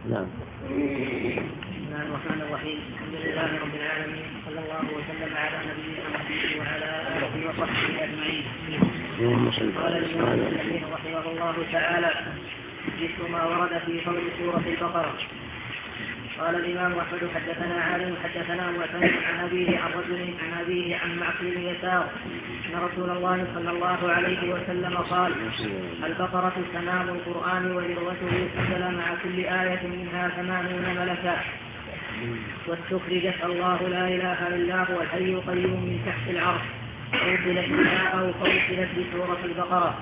نعم. بسم الله الرحمن الرحيم. الحمد لله رب العالمين، صلى الله وسلم على نبينا محمد وعلى آله وصحبه أجمعين. قال الإمام ابن كثير رحمه الله تعالى: ذكر ما ورد في فضل سورة البقرة. قال الإمام أحمد: حدثنا عالم حدثنا معتمد عن أبيه عن رجل عن أبيه عن معقل يسار أن رسول الله صلى الله عليه وسلم قال: البقرة تمام القرآن وذروته نزل مع كل آية منها 80 ملكا، واستخرجت الله لا إله إلا هو الحي القيوم من تحت العرش، أوصلت بها أو فوصلت بسورة البقرة.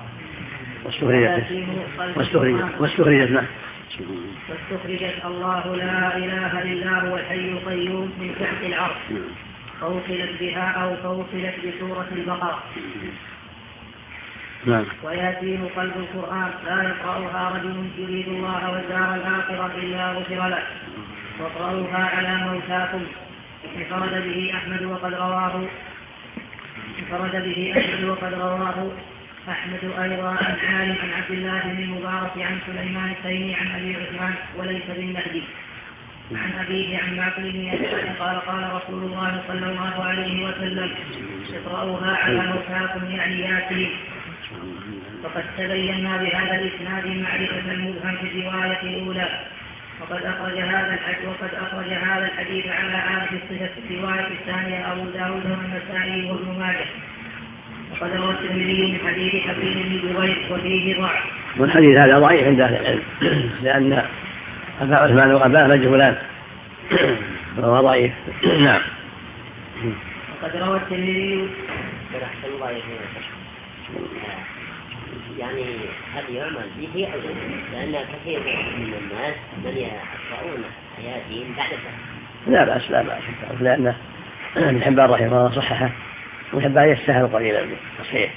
واستخرجت الله لا إله إلا هو الحي القيوم من تحت العرش، فوصلت بها أو فوصلت بسورة البقرة. ويتيم قلب القرآن لا يقرأها رجل يريد الله والدار الآخرة إلا غفر له، واقرأوها على موتاكم. انفرد به أحمد وقد رواه أحمد أيضا عن عالم عن عبد الله بن المبارك عن سليمان التيمي عن أبي عثمان وليس بالمهدي عن أبيه عن معقل بن يسار قال: قال رسول الله صلى الله عليه وسلم: اقرأوها على موتاكم يعني ياسين. وقد تبينا بهذا الإسناد معرفة المبهم في الرواية الأولى، وقد أخرج هذا الحديث على هذه الصفة في الرواية الثانية أبو داود والنسائي وابن ماجه. وقد روى الترمذي من حديث حكيم بن جبير وفيه ضعف. والحديث هذا ضعيف عند أهل العلم لأن أبا عثمان وأباه مجهولان فهو ضعيف. نعم. وقد روى الترمذي يعني هل يعمل به أو لأن كثير من الناس من يقرؤون آياتهم بعد لا بأس لأن ابن حبان رحمه الله صححه، وابن حبان يستاهل قليلا بالتصحيح.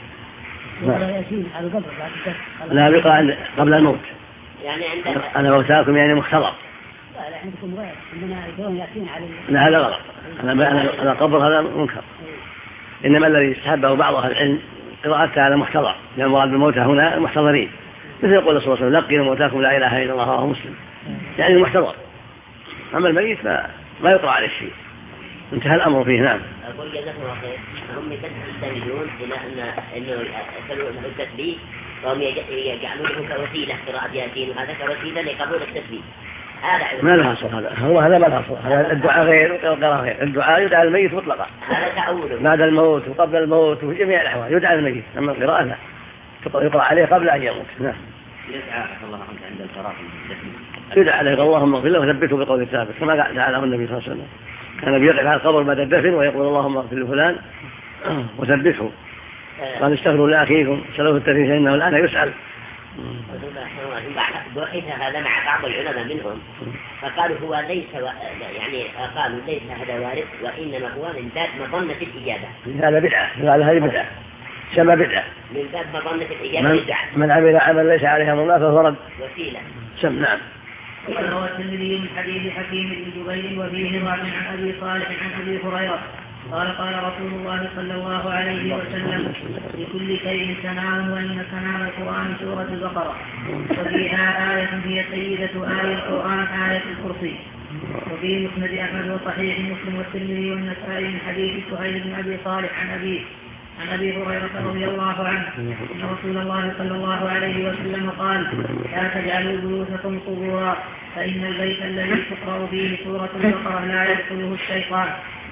لا بقى قبل الموت يعني أنا موتاكم يعني مختلط. لا عندكم غير عندنا يقولون يأتين على لا هذا غلط. أنا قبر هذا منكر. إنما الذي يستحبه بعض أهل العلم قراءتها على محتضر، لأن المراد بالموتى هنا المحتضرين، مثل يقول صلى الله عليه وسلم: لقنوا موتاكم لا إله إلا الله رواه مسلم، يعني المحتضر. أما الميت ما يقرأ عليه شيء، انتهى الأمر فيه. نعم. أقول جزاكم الله خير. هم يستندون إلى أنه يسألون له التسبيح، وهم يجعلونه كوسيلة قراءة ياسين، وهذا كوسيلة لقبول التسبيح. ما لها أصل هذا ما لها أصل. هذا الدعاء غير والقراءة غير. الدعاء يدعى الميت مطلقا، هذا تأوله بعد الموت وقبل الموت وفي جميع الأحوال يدعى الميت، أما القراءة لا، يقرأ عليه قبل أن يموت. نعم. يدعى الله عنك عند الفراغ يدعى عليه: اللهم اغفر له وثبته بقول الثابت، كما دعاه النبي صلى الله عليه وسلم، كان بيقف على القبر بعد الدفن ويقول: اللهم اغفر لفلان وثبته. قال: استغفروا لأخيكم سلوه التفريج إنه الآن يسأل. بحث هذا مع بعض العلماء منهم فقالوا هو ليس قالوا ليس هذا وارد، وإنما هو من باب مظنة الإجابة. هذا بدعة، هذه بدعة، شبه بدعة من باب مظنة الإجابة. من عمل عمل ليس عليه أمر الله فهو رد وسيلة. نعم. وروى الترمذي من حديث حكيم بن جبير وفيه ضعف عن أبي صالح عن أبي هريرة قال: قال رسول الله صلى الله عليه وسلم: لكل شيء تنام، وإن تنام القرآن سورة البقرة، وفيها آية هي سيدة آية القرآن آية الكرسي. وفي مسند أحمد وصحيح مسلم والترمذي والنسائي من حديث سهيل بن أبي صالح عن أبي هريرة رضي الله عنه أن رسول الله صلى الله عليه وسلم قال: لا تجعلوا بيوتكم قبورا، فإن البيت الذي تقرأ فيه سورة البقرة لا يدخله الشيطان.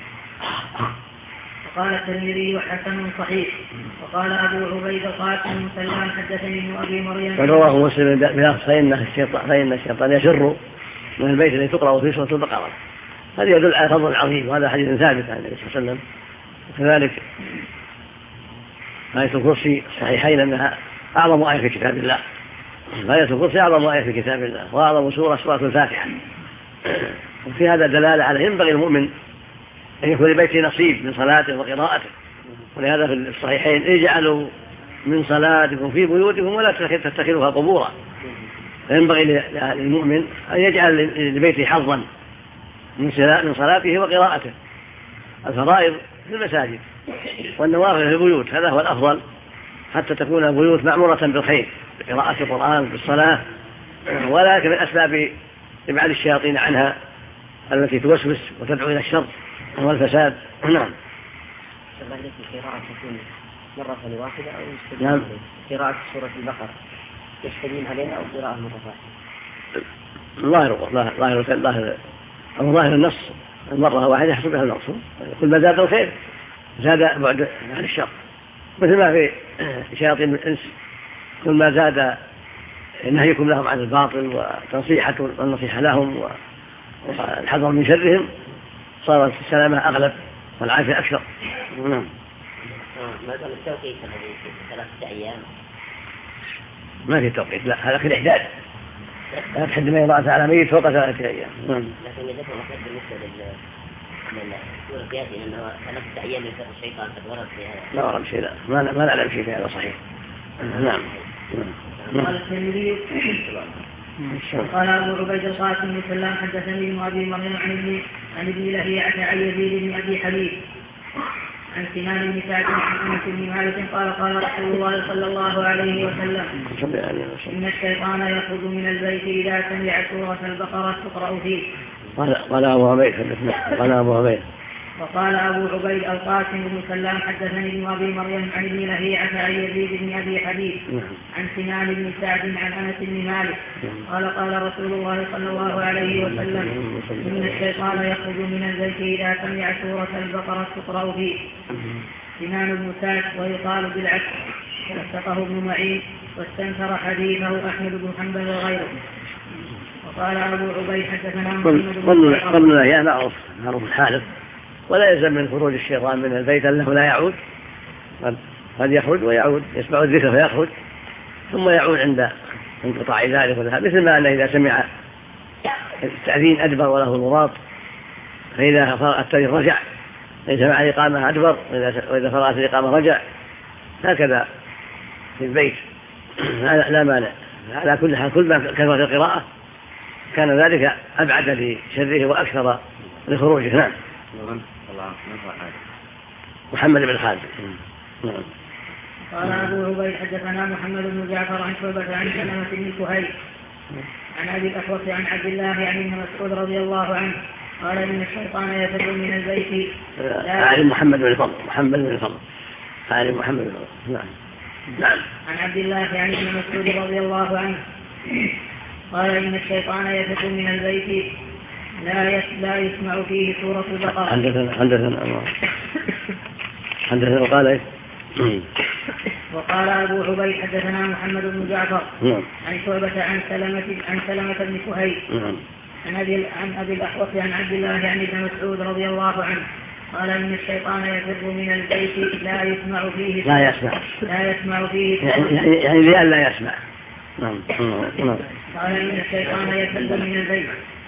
وقال الترمذي: حسن صحيح. وقال أبو عبيد القاسم سلام حدثني ابن أبي مريم رواه مسلم بلفظ: فإن الشيطان يشر من البيت الذي تقرأ فيه سورة البقرة. هذا يدل على فضل عظيم، وهذا حديث ثابت عن النبي صلى الله عليه وسلم. وكذلك آية الكرسي الصحيحين أنها أعظم آية في كتاب الله. آية الكرسي أعظم آية في كتاب الله، وأعظم سورة الفاتحة. وفي هذا دلالة على ينبغي المؤمن أن يكون لبيته نصيب من صلاته وقراءته. ولهذا في الصحيحين: اجعلوا من صلاتكم في بيوتكم ولا تتخذوها قبورا. فينبغي للمؤمن أن يجعل لبيته حظا من صلاته وقراءته. الفرائض في المساجد والنوافل في البيوت، هذا هو الأفضل، حتى تكون البيوت معمورة بالخير بقراءة القرآن بالصلاة. ولكن من أسباب ابعاد الشياطين عنها التي توسوس وتدعو إلى الشر والفساد. نعم. قراءة تكون مرة واحدة أو يستدين نعم. قراءة سورة البقرة يستدين عليها أو قراءة مرة واحدة؟ ظاهر النص المرة واحدة يحصل المقصود. كل ما زاد الخير زاد بعد عن الشر، مثل ما في شياطين الإنس كل ما زاد نهيكم لهم عن الباطل والنصيحة لهم والحذر من شرهم صارت السلامة أغلب والعافية أكثر. نعم. ما دام التوقيت الذي 3 أيام ما في توقيت، لا هذا في الإحداد، لا تحد ما يضاعف على ميت فوق 3 أيام. لكن إذا كان بالنسبة للسورة ياسين أنه 3 أيام ينفق الشيطان قد ورد في هذا. لا ورد شيء، لا ما نعلم شيء في هذا صحيح. نعم. قال الترمذي قال أبو عبيد القاسم بن سلام حدثني ابن أبي مريم عن ابن لهيعة عن يزيد بن أبي حبيب عن سنان بن سعد عن أنس بن مالك قال قال رسول الله صلى الله عليه وسلم إن الشيطان يخرج من البيت إذا سمع سورة البقرة تقرأ فيه. قال أبو عبيد وقال أبو عبيد القاسم بن سلام حدثني ابن أبي مريم عن ابن لهيعة عن يزيد بن أبي حبيب عن سنان بن سعد عن أنس بن مالك قال قال رسول الله صلى الله عليه وسلم إن الشيطان يخرج من البيت إذا سمع سورة البقرة تقرأ فيه. سنان بن سعد ويقال بالعكس، وثقه ابن معين واستنكر حديثه أحمد بن حنبل وغيره. وقال أبو عبيد حدثنا قلنا يا معروف الحالف، ولا يلزم من خروج الشيطان من البيت أنه لا يعود، قد يخرج ويعود، يسمع الذكر فيخرج ثم يعود عند انقطاع ذلك وذهاب، مثل ما أنه إذا سمع التأذين أدبر وله الغراط، فإذا فرغ التأذين رجع، إذا سمع الإقامة أدبر، وإذا فرغت الإقامة رجع، هكذا في البيت لا مانع. على كل حال كل ما كثرت القراءة كان ذلك أبعد لشره وأكثر لخروجه. نعم. محمد بن خالد. قال أبو عبيد حدثنا محمد بن جعفر عن شعبة عن سلمة بن كهيل عن أبي الأحوص عن عبد الله عن ابن مسعود رضي الله عنه قال إن الشيطان يفر من البيت. عن محمد بن فضل. عن محمد بن فضل. نعم. عن عبد الله عن ابن مسعود رضي الله عنه قال إن الشيطان يفر من البيت لا يسمع فيه سورة البقرة. حدثنا قال إيه؟ وقال أبو عبيد حدثنا محمد بن جعفر عن شعبة عن سلمة بن كهيل عن أبي الأحوص عن عبد الله عن ابن مسعود رضي الله عنه قال إن الشيطان يفر من البيت لا يسمع فيه يعني لأن لا يسمع. قال إن الشيطان يفر من البيت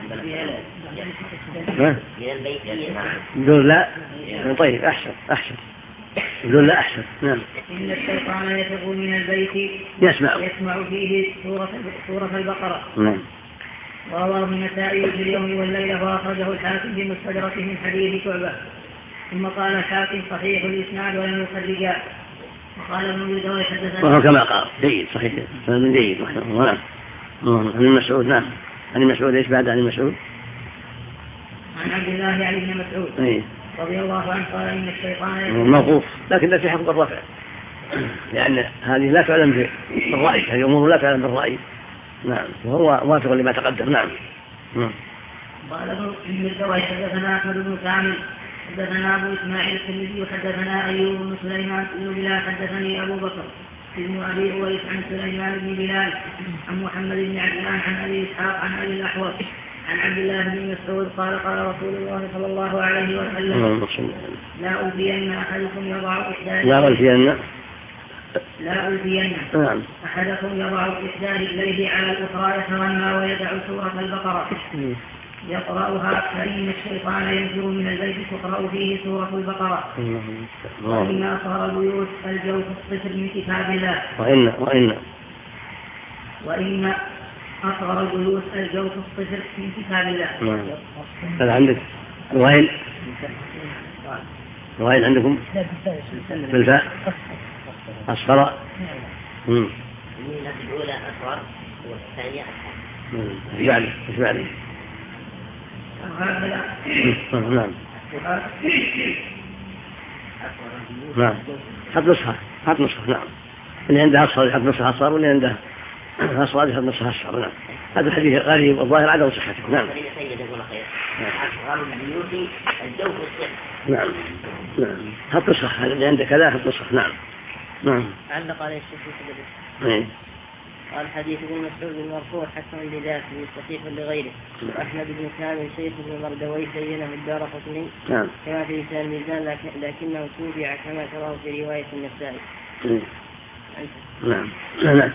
يقول لا. طيب أحسن يقول لا أحسن. نعم. إن الشيطان يفر من البيت يسمع فيه سورة البقرة. نعم. ورواه النسائي في اليوم والليلة وأخرجه الحاكم في مستدركه من حديث شعبة. ثم قال الحاكم صحيح الإسناد ولم يخرجا. وقال ابن أبي داود حدثنا وهو كما قال جيد صحيح من جيد. نعم. عن المسعود. نعم. عن المسعود ايش بعد عن المسعود؟ عن عبد الله عن ابن مسعود رضي الله عنه قال إن الشيطان موقوف، لكن في حكم الرفع، لأن هذه لا تعلم بالرأي، هذه أمور لا تعلم بالرأي. نعم. وهو موافق لما تقدم. نعم. قال ابن الدوي حدثنا أحمد بن كامل حدثنا أبو إسماعيل الترمذي حدثنا أيوب بن سليمان بن بلال حدثني أبو بكر ابن أبي أويس عن سليمان بن بلال عن محمد بن عجلان عن أبي إسحاق عن أبي الأحوص عن عبد الله بن مسعود قال قال رسول الله صلى الله عليه وسلم لا ألفين أحدكم يضع أحدكم يضع إحدى رجليه على الأخرى يترنى ويدع سورة البقرة يقرأها فإن الشيطان ينفر من البيت تقرأ فيه سورة البقرة. وإن أصغر البيوت الجوف الصفر من كتاب الله. وإن أصغر البيوت الجوف الصفر من كتاب الله. هذا عندك وين عندكم بالفاء أصغر. الأولى أصغر والثانية أصغر. إيش بعده؟ نعم نعم حط نسخة نعم، اللي عنده أصفر يحط نسخة أصفر، واللي عنده أصفر يحط نسخة أصفر. نعم هذا الحديث غريب والظاهر عدم صحته. نعم نعم نعم حط نسخة، هذا اللي عنده كذا حط نسخة. نعم نعم علق عليه الشيخ في الحديث. قال حديث ابن مسعود المرفوع حسن لذاته صحيح لغيره. أحمد بن كامل شيخ بن مردويه بينه الدارقطني كما في لسان الميزان، لكنه توبع كما تراه في رواية النسائي. نعم نعم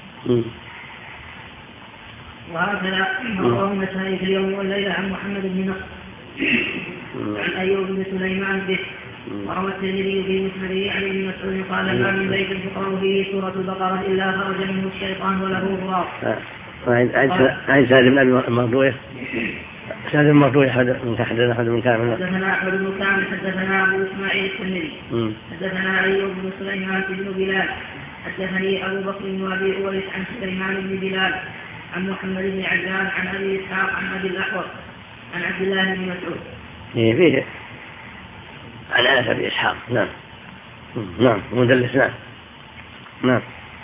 وهكذا رواه النسائي في اليوم والليلة عن محمد بن نصر عن أيوب بن سليمان به. وروى الترمذي في مسنده عن ابن مسعود قال ما من بيت تقرأ فيه سورة البقرة إلا خرج منه الشيطان وله غراب. عن سالم بن أبي مردويه. سالم مردويه حدثنا أحمد بن كامل. حدثنا أحمد بن كامل حدثنا أبو إسماعيل الترمذي حدثنا أيوب بن سليمان بن بلال حدثني أبو بكر بن أبي أويس عن سليمان بن بلال عن محمد بن عجلان عن أبي إسحاق عن أبي الأحوص عن عبد الله بن مسعود. فيه عن أبي إسحاق. نعم نعم مدلس. نعم نعم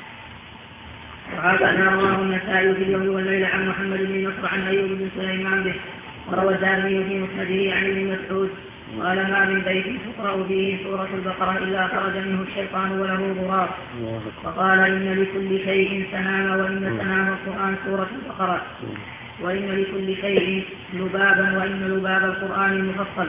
وهكذا رواه النسائي في اليوم والليلة عن محمد بن نصر عن أيوب بن سليمان به. وروى الدارمي في مسنده عن ابن مسعود قال ما من بيت تقرأ فيه سورة البقرة إلا خرج منه الشيطان وله غراب. وقال إن لكل شيء سنام، وإن سنام القرآن سورة البقرة، وإن لكل شيء لبابا، وإن لباب القرآن مفصل.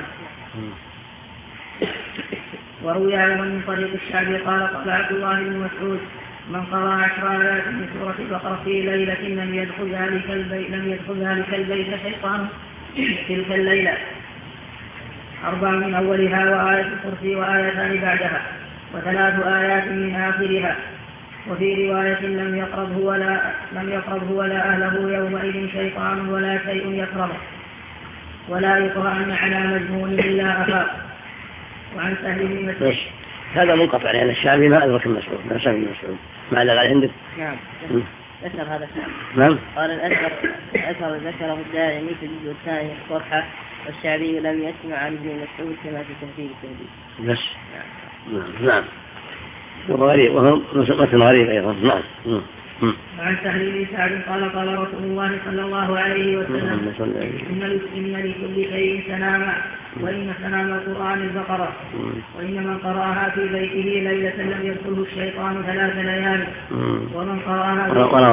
وروي أيضا من طريق الشعبي قال عبد الله بن مسعود من قرأ 10 آيات من سورة البقرة في ليلة لم يدخل ذلك البيت شيطان تلك الليلة 4 من أولها، وآية الكرسي وآيتان بعدها، و3 آيات من آخرها. وفي رواية لم يقربه ولا أهله يومئذ شيطان ولا شيء يقربه، ولا يقرأن على مجنون إلا أخاف. وعن سهل بن مسعود. هذا منقطع لأن الشعبي ما أدرك المسعود، ما سمع المسعود. ما علق على عندك؟ نعم أثر هذا الشعب. نعم قال الأثر ذكره الدارمي في الجزء الثاني الصفحة، والشعبي لم يسمع عن ابن مسعود كما في تهذيب التهذيب. بس نعم وغريب، وهم متن غريب أيضا. نعم وعن سهل بن سعد قال رسول الله صلى الله عليه وسلم إن لكل شيء سناما، وإن سنام القرآن البقرة، وإن من قرأها في بيته ليلة لم يدخله الشيطان 3 ليال، ومن قرأها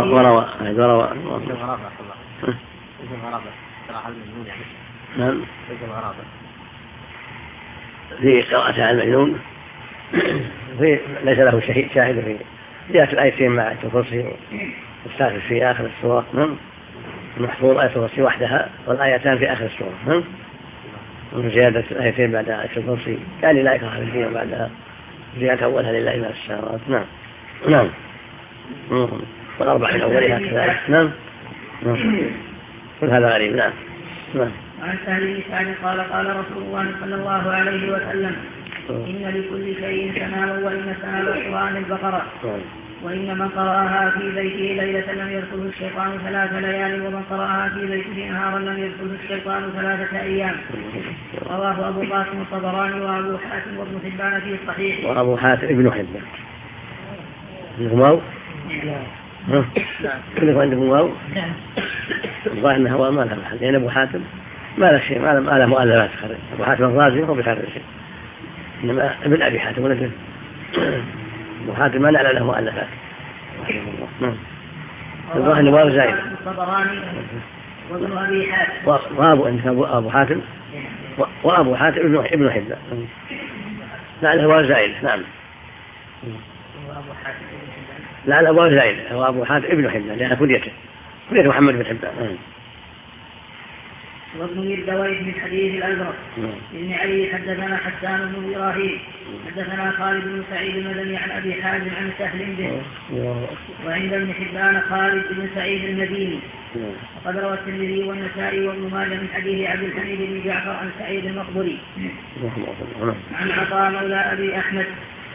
في قراءة على المجنون ليس له شاهد في جاءت الآيتين مع الكرسي والسادس في آخر السورة. المحفوظ آية الكرسي وحدها، والآيتان في آخر السورة، وزيادة الآيتين بعد آية الكرسي كان لا يكره في الدين بعدها زيادة أولها لله ما السماوات. نعم نعم والأربع من أولها كذلك. نعم كل هذا غريب. نعم عن سهل بن سعد قال رسول الله صلى الله عليه وسلم إن لكل شيء سناما، وإن سنام القرآن البقرة، وإن من قرأها في بيته ليلة لم يدخله الشيطان 3 ليال، ومن قرأها في بيته نهارا لم يدخله الشيطان 3 أيام. رواه أبو قاسم الطبراني وأبو حاتم وابن حبان في الصحيح. وأبو حاتم ابن حبان واو كله عندكم واو. الظاهر أنه هو ما له محل، لأن أبو حاتم ما له شيء، ما له مؤلفات خرج. أبو حاتم الرازي هو بخرج شيء، إنما ابن أبي حاتم ولكن أبو حاتم ما نعلم له مؤلفات. الظاهر أنه واو زائد. الطبراني وابن أبي حاتم وأبو حاتم وأبو حاتم ابن حبان لعله واو زائد. نعم لعله واو زائد وأبو حاتم ابن حبان لأن كليته محمد بن حبان. وابن مردويه من حديث الأزرق بن علي حدثنا حسان بن إبراهيم حدثنا خالد بن سعيد المدني عن أبي حازم عن سهل به. وعند ابن حبان خالد بن سعيد المديني. وقد روى الترمذي والنسائي وابن ماجه من حديث عبد الحميد بن جعفر عن سعيد المقبري عن عطاء مولى أبي أحمد.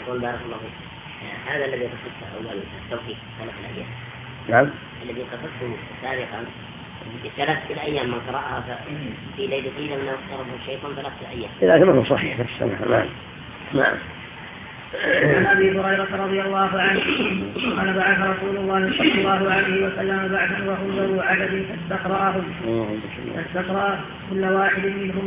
هذا الذي قصدته أول التوحيد كان في الأديان. نعم الذي قصدته سابقا ثلاثة أيام من قرأها في ليلة من اقترب الشيطان 3 أيام. إذا كان صحيح نعم. نعم. عن أبي هريرة رضي الله عنه قال بعث رسول الله صلى الله عليه وسلم بعثا وهم ذو عدد فاستقرأهم كل واحد منهم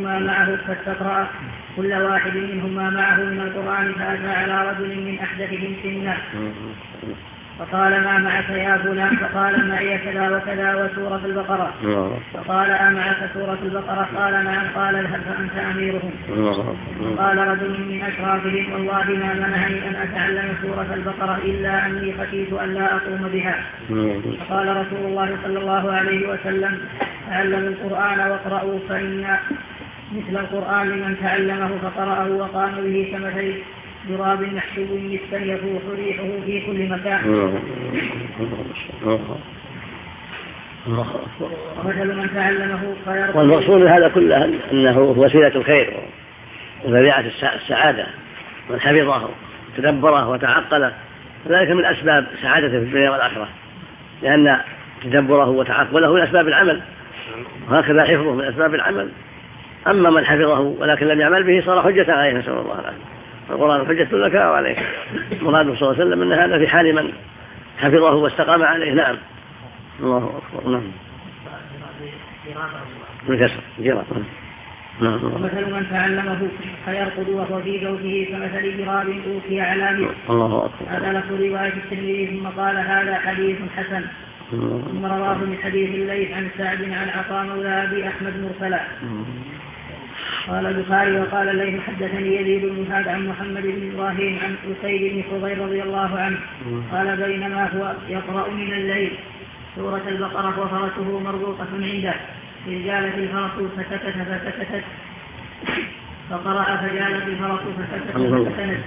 ما معه من القرآن فأتى على رجل من أحدثهم سنا فقال ما معك يا فلان؟ فقال معي كذا وكذا وسورة البقرة. فقال أمعك سورة البقرة؟ قال نعم. قال اذهب فأنت أميرهم. قال رجل من أشرافهم والله ما منعني أن أتعلم سورة البقرة إلا أني خشيت أن لا أقوم بها. فقال رسول الله صلى الله عليه وسلم تعلموا القرآن واقرأوا فإن مثل القرآن لمن تعلمه فقرأه وقام به كمثل ضراب محسوب نسبا يفوح ريحه في كل مكان. ومثل من تعلمه خير. والمقصود هذا كله أنه وسيلة الخير وذريعة السعادة. من حفظه تدبره وتعقله ذلك من أسباب سعادته في الدنيا والآخرة، لأن تدبره وتعقله من أسباب العمل، وهكذا حفظه من أسباب العمل. أما من حفظه ولكن لم يعمل به صار حجة عليه، نسأل الله العافية. القرآن حجة لك أو عليك. مراد صلى الله عليه وسلم أن هذا في حال من حفظه واستقام عليه. نعم. الله أكبر. نعم. بالكسر جراب. ومثل من تعلمه فيرقد وهو في زوجه كمثل جراب أوتي على مثل. الله أكبر. هذا لفظ رواية الترمذي ثم قال هذا حديث حسن. ثم رواه من حديث الليث عن سعد عن عطاء مولى أبي أحمد مرسلا. قال البخاري وقال الليث حدثني يزيد بن هاد عن محمد بن إبراهيم عن أسيد بن حضير رضي الله عنه قال بينما هو يقرأ من الليل سورة البقرة وفرسه مربوطة عنده إذ جالت الفرس فسكتت فقرأ فجالت الفرس فسكتت.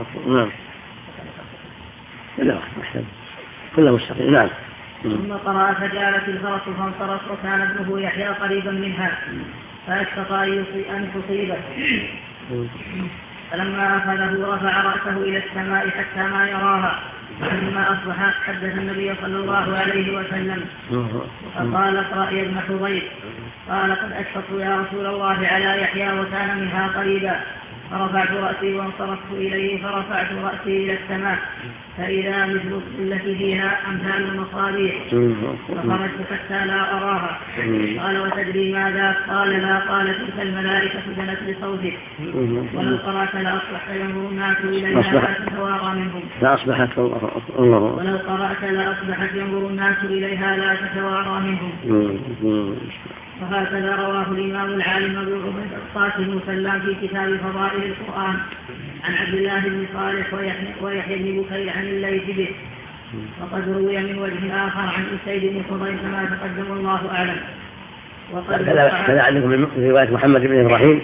نعم. كله مستقيم. نعم. ثم قرأ فجالت الفرس فانصرف وكان ابنه يحيى قريبا منها فأشفق أن تصيبه فلما أخذه رفع رأسه إلى السماء حتى ما يراها. فلما أصبح حدث النبي صلى الله عليه وسلم فقال اقرأ يا ابن حضير. قال قد أشفقت يا رسول الله على يحيى وكان منها قريبا. فرفعت رأسي وانصرفت إليه فرفعت رأسي إلى السماء فإذا مثل التي فيها أمثال المصابيح فخرجت حتى لا أراها. قال وتدري ماذا؟ قال لا. قال تلك الملائكة جنت لصوتك ولو قرأت لأصبحت ينظر الناس إليها لا تتوارى منهم. ولو قرأت لأصبحت ينظر الناس إليها لا تتوارى منهم. وهكذا رواه الإمام العالم أبو عبيد القاسم سلام في كتاب فضائل القرآن عن عبد الله بن صالح ويحيى بن بكير عن الليث به. وقد روي من وجه آخر عن أسيد بن حضير كما تقدم الله أعلم. كذا عندكم من رواية محمد بن إبراهيم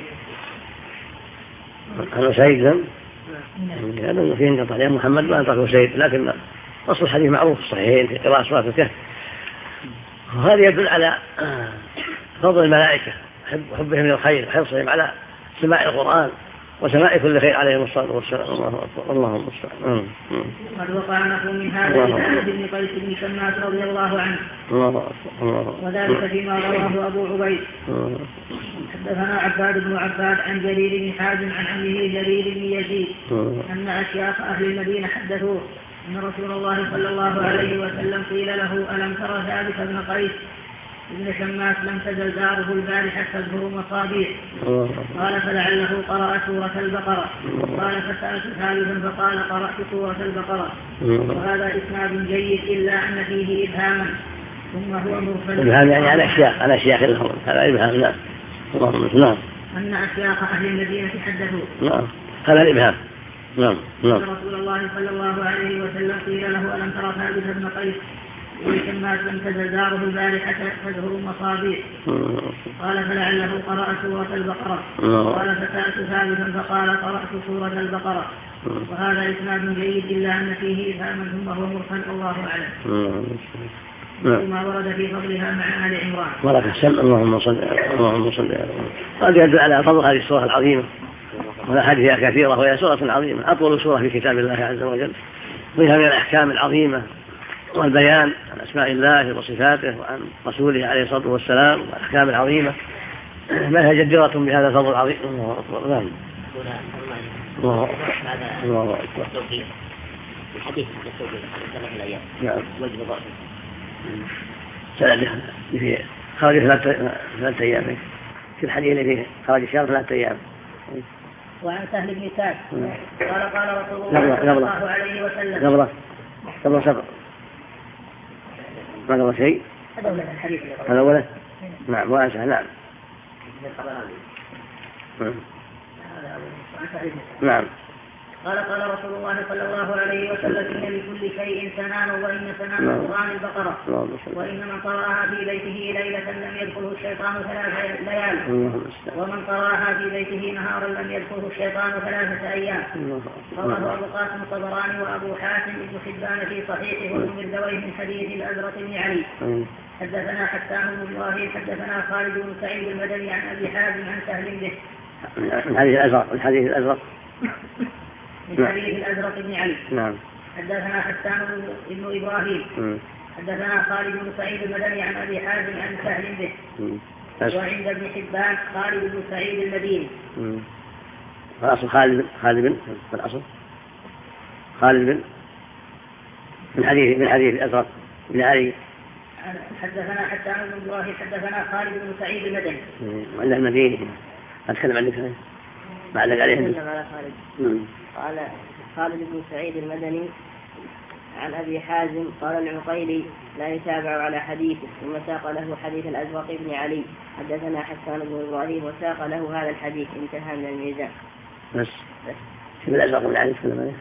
عن أسيد هذا فيه انقطاع لأن محمد ما انطق أسيد، لكن أصل الحديث معروف الصحيحين في قراءة سورة الكهف. وهذا يدل على فضل الملائكة وحبهم للخير وحرصهم على سماع القرآن وسماع كل خير عليهم الصلاة والسلام. اللهم المستعان. قد وقع نحو من هذا لسعد بن قيس بن شماس رضي الله عنه وذلك فيما رواه أبو عبيد. حدثنا عباد بن عباد عن جرير بن حازم عن عمه جرير بن يزيد أن أشياخ أهل المدينة حدثوه أن رسول الله صلى الله عليه وسلم قيل له ألم ترى ثابت بن قيس ابن شماس لم تزل داره البارحة تظهر مصابيح؟ قال فلعله قرأ سورة البقرة. قال فسألت ثالثا فقال قرأت سورة البقرة. وهذا إسناد جيد إلا أن فيه إبهاما ثم هو مرسل. إبهام يعني على أشياخ لهم هذا إبهام. نعم. نعم. أن أشياخ أهل المدينة حدثوا. نعم. هذا الإبهام. نعم. رسول الله صلى الله عليه وسلم قيل له ألم ترى ثابت بن قيس ابن شماس لم تزل داره البارحة تظهر المصابيح؟ قال فلعله قرأ سورة البقرة. قال فسألت ثابتا فقال قرأت سورة البقرة. وهذا إسناد جيد إلا أن فيه إبهاما ثم هو مرسل الله أعلم. وما ورد في فضلها مع آل عمران. بارك السلام. اللهم صل على هذا يدل على فضل هذه السورة العظيمة والأحاديث كثيرة وهي سورة عظيمة أطول سورة في كتاب الله عز وجل، فيها من الأحكام العظيمة والبيان عن أسماء الله وصفاته وعن رسوله عليه الصلاة والسلام والأحكام العظيمة، ما هي جديرة بهذا الفضل العظيم. الله أكبر. نعم. الله أكبر. الحديث التوبة 3 أيام. نعم. وجه ضعف. سنده في خارج 3 أيام. في الحديث اللي فيه خارج الشهر 3 أيام. وعن سهل بن سعد قال رسول الله صلى الله عليه وسلم قبل صبر ما قبل شيء. هذا أوله. نعم. وأنسى. نعم. نعم. قال رسول الله صلى الله عليه وسلم: إن لكل شيء سنان، وإن سنان القرآن البقرة، وإن من قرأها في بيته ليلة لم يدخله الشيطان 3 ليال، ومن قرأها في بيته نهارا لم يدخله الشيطان 3 أيام. رواه أبو قاسم الطبراني وأبو حاتم بن حبان في صحيحه وابن مردويه من حديث الأزرق بن علي. حدثنا حسان بن إبراهيم حدثنا خالد بن سعيد المدني عن أبي حازم عن سهل به. الحديث الأزرق من حديث الأزرق بن علي. نعم. حدثنا حسان بن إبراهيم حدثنا خالد بن سعيد المدني عن أبي حازم عن سهل به. وعند ابن حبان خالد بن سعيد المديني. الأصل خالد بن الأصل خالد بن من حديث الأزرق بن علي. حدثنا حسان بن إبراهيم حدثنا خالد بن سعيد المدني. وعند المديني أتكلم عنك ما علق عليه. قال خالد بن سعيد المدني عن أبي حازم قال العقيلي لا يتابع على حديثه، ثم ساق له حديث الأزرق بن علي. حدثنا حسان بن إبراهيم وساق له هذا الحديث. انتهى من الميزان. بس شوف الأزرق بن علي تكلم عليه.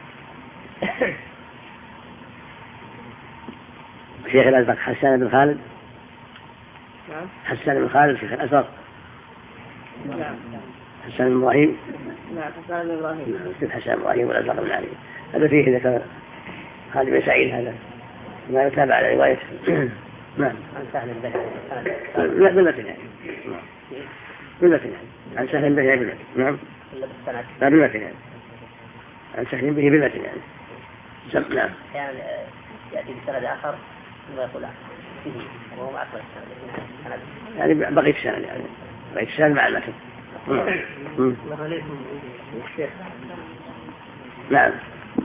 شيخ الأزرق حسان بن خالد. نعم. حسان بن خالد شيخ الأزرق. نعم. حسان بن إبراهيم. نعم. حسان بن إبراهيم. حسان بن إبراهيم والأزرق بن علي. هذا فيه ذكر خالد بن سعيد هذا ما يتابع على رواية. نعم. عن سهل به. لا بالمتن يعني. بالمتن يعني. عن سهل به بالمتن. نعم. لا بالمتن يعني. عن سهل به بالمتن يعني. نعم. يعني يأتي بسند آخر ويقول وهو مع يعني بقيت السند يعني. بقيت السند مع المتن. نعم.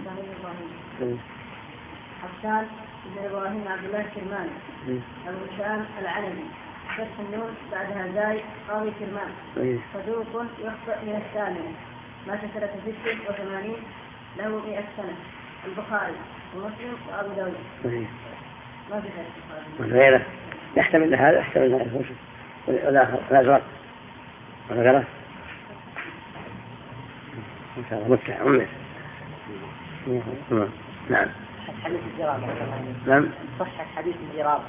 حسان بن إبراهيم عبد الله الكرماني أبو هشام العلمي فتح النون بعدها زاي قاضي كرمان صدوق يخطئ من الثامنة مات سنة 86 له 100 سنة. البخاري ومسلم وأبو داود. ما في غيره يحتمل هذا يحتمل هذا والآخر الأزرق وغيره إن شاء الله متع. نعم. حديث الجراب. نعم. صحة حديث الجراب.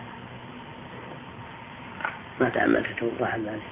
ما تأملت توضح ذلك.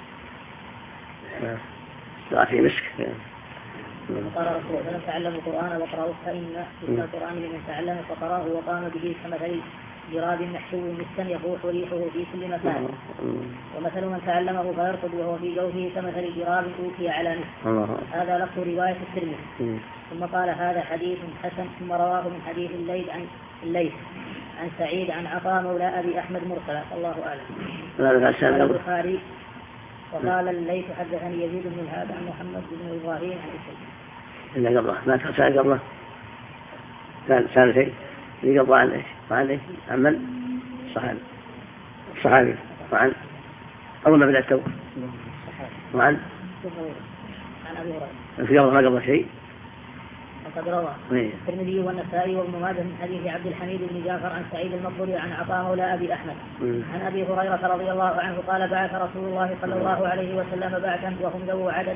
لا في مسك. قال رسول الله: تعلموا القرآن واقرأوه فإن مثل القرآن لمن تعلمه فقرأه وقام به كمثل جراب محشو مسكا يفوح ريحه في كل مكان، ومثل من تعلمه فيرقد وهو في جوفه كمثل جراب أوتي على نصف. هذا لفظ رواية الترمذي. ثم قال: هذا حديث حسن. ثم رواه من حديث الليث عن سعيد عن عطاء مولى أبي أحمد مرسلا. الله أعلم. قال البخاري وقال الليث حدثني يزيد بن الهاد عن محمد بن إبراهيم عن إسحاق. إلا قبله ما كان قبله كان شيء اللي قبله عن إيش وعن إيش عن من الصحابي وعن أول ما بدأ التوبة وعن أبي هريرة في قبله ما قبله شيء. وقد روى الترمذي والنسائي وابن ماجه من حديث عبد الحميد بن جعفر عن سعيد المقبري عن عطاء مولى أبي أحمد عن أبي هريرة رضي الله عنه قال: بعث رسول الله صلى الله عليه وسلم بعثا وهم ذو عدد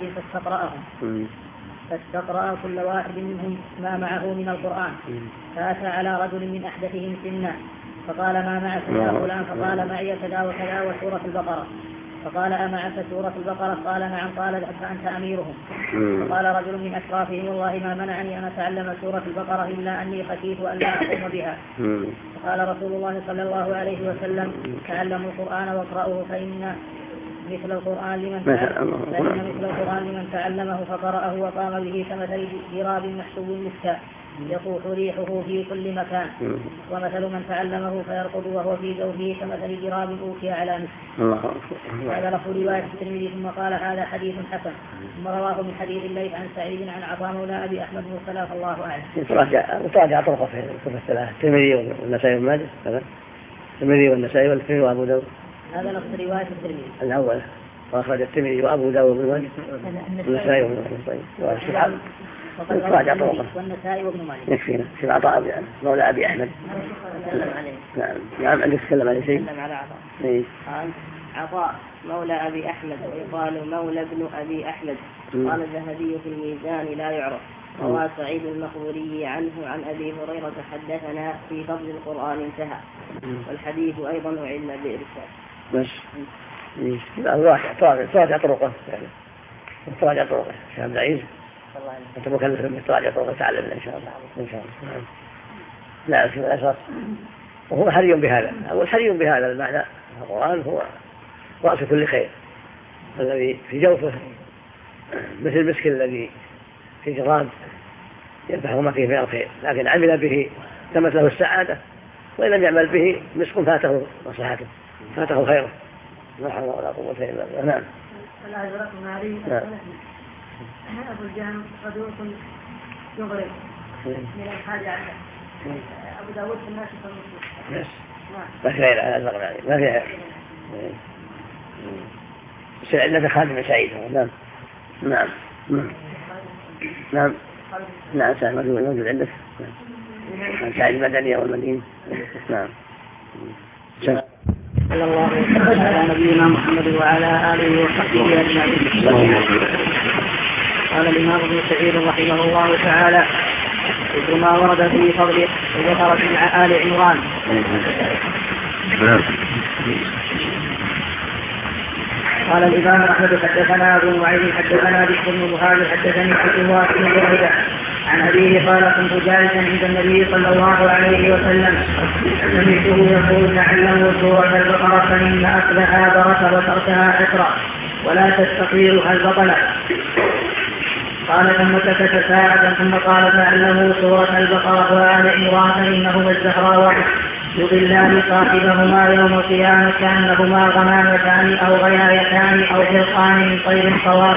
فاستقرأ كل واحد منهم ما معه من القرآن، فأتى على رجل من أحدثهم سنا فقال: ما معك يا فلان؟ فقال: معي كذا وكذا وسورة البقرة. فقال: أمعك سورة البقرة؟ قال: نعم. قال: فأنت أميرهم. فقال رجل من أشرافهم: والله ما منعني أن أتعلم سورة البقرة إلا أني خشيت أن لا أقوم بها. فقال رسول الله صلى الله عليه وسلم: تعلموا القرآن واقرأوه فإن مثل القرآن لمن تعلمه فقرأه وقام به كمثل جراب محسوب مسكا يفوح ريحه في كل مكان. ومثل من تعلمه فيرقد وهو في جوفه كمثل جراب أوكي على مثل. هذا لفظ رواية الترمذي. ثم قال هذا حديث حسن. ثم رواه من حديث الليث عن سعيد عن عطاء مولى أبي أحمد مرسلا فالله أعلم. تراجع طرقه في الكتب الثلاثة الترمذي والنسائي وابن ماجه كذا. الترمذي والنسائي والترمذي وأبو داود. هذا لفظ رواية الترمذي الأول وأخرج الترمذي وأبو داود وابن ماجه والنسائي وابن ماجه. راجع طرقه والنسائي وابن ماجه. يكفينا في عطاء مولى أبي أحمد. نعم عندك تكلم عليه شيء. تكلم على عطاء. قال عطاء مولى أبي أحمد ويقال مولى ابن أبي أحمد. قال الذهبي في الميزان لا يعرف. روى سعيد المقبوري عنه عن أبي هريرة حدثنا في فضل القرآن انتهى. والحديث أيضا أعلم بإرسال. بس تراجع طرقه تراجع طرقه شيخ عبد العزيز. أنت مكلف بتراجع طرقه تعلمنا إن شاء الله. لا في الأساس وهو حري بهذا. أول حري بهذا المعنى. القرآن هو رأس كل خير. الذي في جوفه مثل المسك الذي في جراد ينفعه ما فيه من الخير، لكن عمل به تمت له السعادة، وإن لم يعمل به مسك فاته مصلحته فاته خيره. لا حول ولا قوة إلا بالله. نعم. أبو الجهم صدوق يغرب من الحاجة عنه. أبو داود في الناس والمسلم. ما في غير على الزغلاني ما في غير. سعيد خادم سعيد. نعم نعم نعم نعم سعيد موجود عندك. سعيد المدنية والمدينة. نعم. صلى الله على نبينا محمد وعلى آله وصحبه أجمعين. قال الإمام ابن سعيد رحمه الله تعالى ذكر ما ورد في فضل ذكر في آل عمران. قال الإمام أحمد حدثنا أبو نعيم حدثنا بشر بن مهاجر حدثني عبد الله بن بريدة عن أبيه قال كنت جالسا عند النبي صلى الله عليه وسلم سمعته يقول تعلموا سورة البقرة فإن أخذها بركة وتركها حسرا ولا تستطيعها البطلة. قال ثم سكت ساعة ثم قال تعلموا سورة البقرة وآل عمران فإنهما الزهراوان يضلان صاحبهما يوم القيامة كأنهما غمامتان أو غيايتان أو فرقان من طير صواب.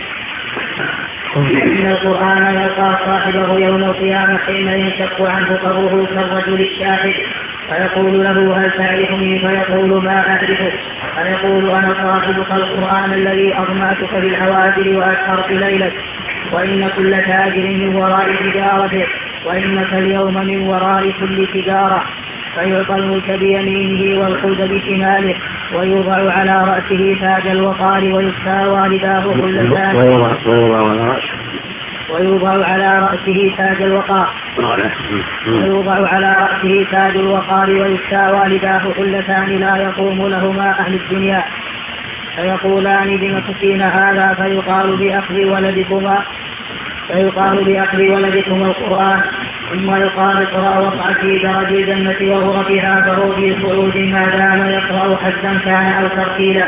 إن القرآن يلقى صاحبه يوم القيامة حين ينشق عنه قبره كالرجل الشاهد فيقول له هل تعرفني فيقول ما أعرفه فيقول أنا صاحبك القرآن الذي أظمأتك بالحوادر وأسهرت ليلك وإن كل تاجر من وراء تجارته وإنك اليوم من وراء كل تجارة. فيعطى الملك بيمينه والخلد بشماله ويوضع على رأسه تاج الوقار ويكسى والداه خلتان ويوضع على رأسه تاج الوقار ويكسى والداه خلتان لا يقوم لهما أهل الدنيا فيقولان بما تكفين هذا فيقال بأخذ ولدكما القرآن ثم يقال اقرأ وقع في درج الجنة وغرفها فهو في صعود ما دام يقرأ حدا كان أو ترتيلا.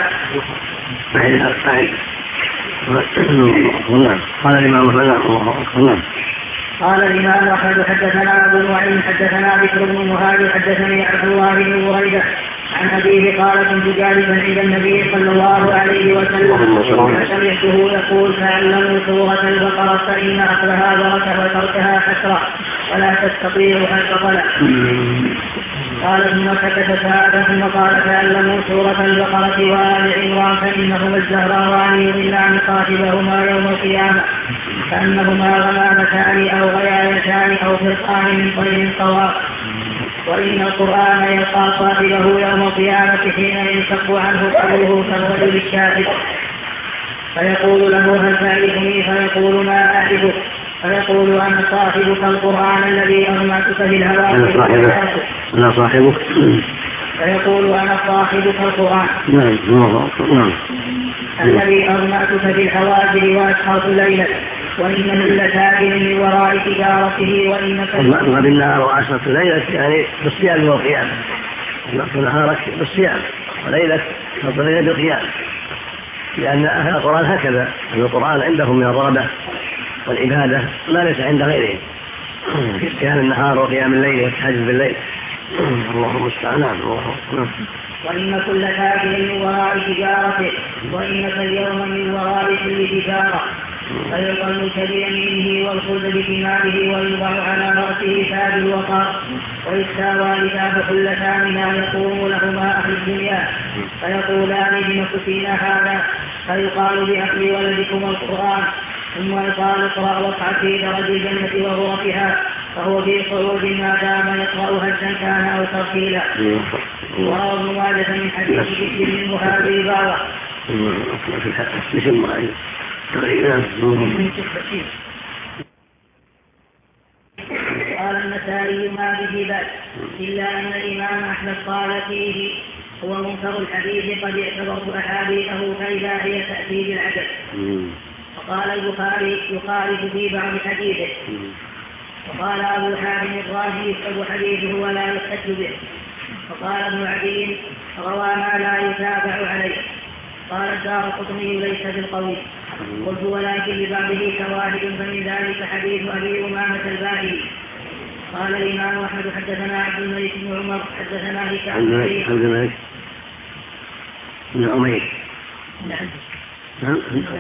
قال الإمام أحمد حدثنا أبو نعيم حدثنا بشر بن مهاجر حدثني عبد الله بن بريدة عن أبيه قال كنت جالسا عند النبي صلى الله عليه وسلم فسمعته يقول تعلموا سورة البقرة فإن أخذها بركة وتركها حسرة ولا تستطيعها البطلة. قال ثم سكت ساعة ثم قال تعلموا سورة البقرة وآل عمران فإنهما الزهراوان يضلان صاحبهما يوم القيامة كأنهما غمامتان أو غيايتان أو فرقان من طير صواب. وإن القرآن يلقى صاحبه يوم القيامة حين ينشق عنه قبره كالرجل الشاهد فيقول له هل تعرفني فيقول ما أعرفك فيقول أنا صاحبك القرآن الذي أظمأتك بالهواء أنا صاحبك فيقول أنا صاحبك القرآن الذي أظمأتك بالحوادر وأسهرت ليلك وإن كل تاجر من وراء تجارته وإنك بالنهار وعشرة ليلة يعني بالصيام والقيام نهارك بالصيام وليلك بالليل بالقيام لأن أهل القرآن هكذا أن القرآن عندهم من الرغبة والعبادة ما ليس عند غيرهم في قيام النهار وقيام الليل والتهجد بالليل. اللهم المستعان. وإن كل تاجر من وراء تجارته، وإنك اليوم من وراء كل تجارة. فيلقى المبتدئ منه والخلد بثماره ويوضع على رأسه تاج الوقار، ويستاوى لتاه حلتان لا يقوم لهما أهل الدنيا، فيقولان بمكثينا هذا، فيقال بأكل ولدكم القرآن، ثم يقال اقرأ واصعد في درج الجنة وغرفها، فهو في خروج ما دام يقرأ هزا كان أو ترتيلا. وروى ابن ماجه من حديث بشر منه هذه العبارة. قال النسائي ما به بأس، إلا أن الإمام أحمد قال فيه هو منكر الحديث قد اعتبرت أحاديثه فإذا هي تأتي بالعدد. وقال البخاري يخالف في بعض حديثه. وقال أبو حاتم الرازي يكتب حديثه ولا يحتج به. وقال ابن عدي روى ما لا يتابع عليه. قال الدارقطني ليس بالقوي. قلت ولكن لبعضه شواهد، فمن ذلك حديث أبي أمامة الباهلي. قال الإمام أحمد حدثنا عبد الملك بن عمر حدثنا هشام بن عمير. نعم.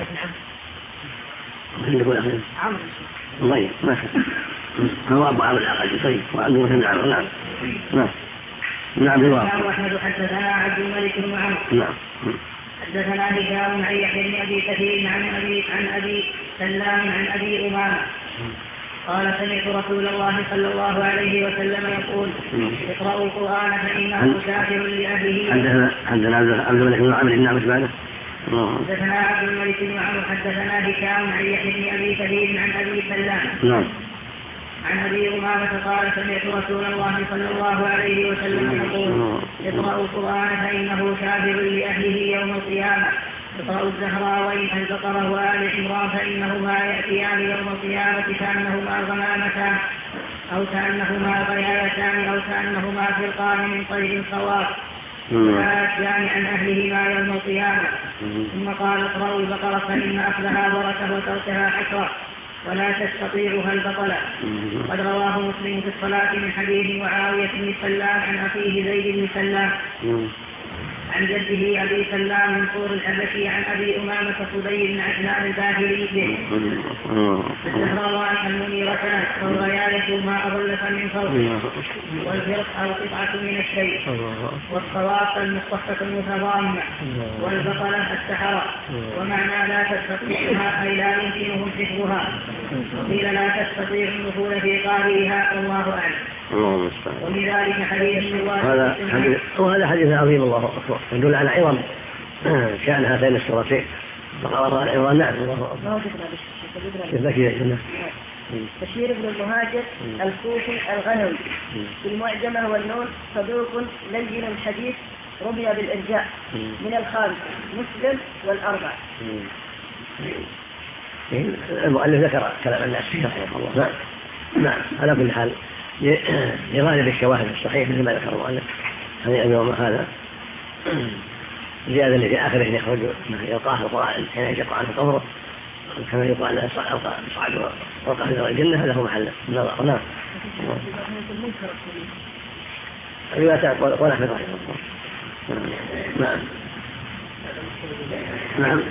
طيب ما هو أبو عبد العقل. طيب وعبد الملك عمرو. نعم نعم نعم. الإمام أحمد حدثنا عبد الملك بن عمرو. نعم. حدثنا هشام عن يحيى بن أبي كثير عن أبي سلام عن أبي أمامة قال سمعت رسول الله صلى الله عليه وسلم يقول اقرأوا القرآن فإنه شافع لأهله. عندنا عبد الملك بن عمرو. نعم بعده. حدثنا عبد الملك بن عمرو حدثنا هشام عن يحيى بن أبي كثير عن أبي سلام نعم عن أبي أمامة قال سمعت رسول الله صلى الله عليه وسلم يقول اقرأوا القرآن فإنه شافع لأهله يوم القيامة. اقرأوا الزهراوين البقرة وآل عمران فإنهما يأتيان يوم القيامة كأنهما غمامتان أو كأنهما غيايتان أو كأنهما فرقان من طير صواب ويأتيان عن أهلهما يوم القيامة. ثم قال اقرأوا البقرة فإن أخذها بركة وتركها حسرة ولا تستطيعها البطلة. قد رواه مسلم في الصلاة من حديث معاوية بن سلام عن أخيه زيد بن سلام عن جده أبي سلام من طور الحبشي عن أبي أمامة صدي بن عثمان الباهلي به. الزهراوان المنيرتان والغياية ما أظلف من فوق والفرق أو قطعة من الشيء والصواف المصطفة المتضامة والبطلة السحرة. ومعنى لا تستطيعها أي لا يمكنهم حفظها. وقيل لا تستطيع الدخول في قارئها والله أعلم. وبذلك حديث وهذا حديث عظيم الله أكبر يدل على عظم شأن هاتين السورتين. فقال وآل عمران. نعم الله أكبر. بشير بن المهاجر الكوفي الغنوي في المعجمة والنون صدوق لين الحديث رمي بالإرجاء من الخامس مسلم والأربع. المؤلف ذكر كلام الناس فيه رحمه الله. نعم على كل حال لغالب الشواهد الصحيح مثل ما ذكر المؤلف هذا زيادة اللي في آخره يخرج يلقاه القرآن حين يقرأ عنه قبره كما يقال له صعد وقع في الجنة. هذا هو محل النظر. نعم روايات ونحن رحمه الله. نعم نعم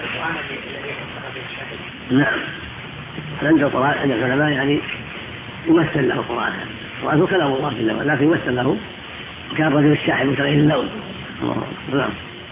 نعم. عند القرآن عند العلماء يعني يمثل له القرآن وهو كلام الله جل وعلا لكن يمثل له كالرجل الشاحب متغير اللون. نعم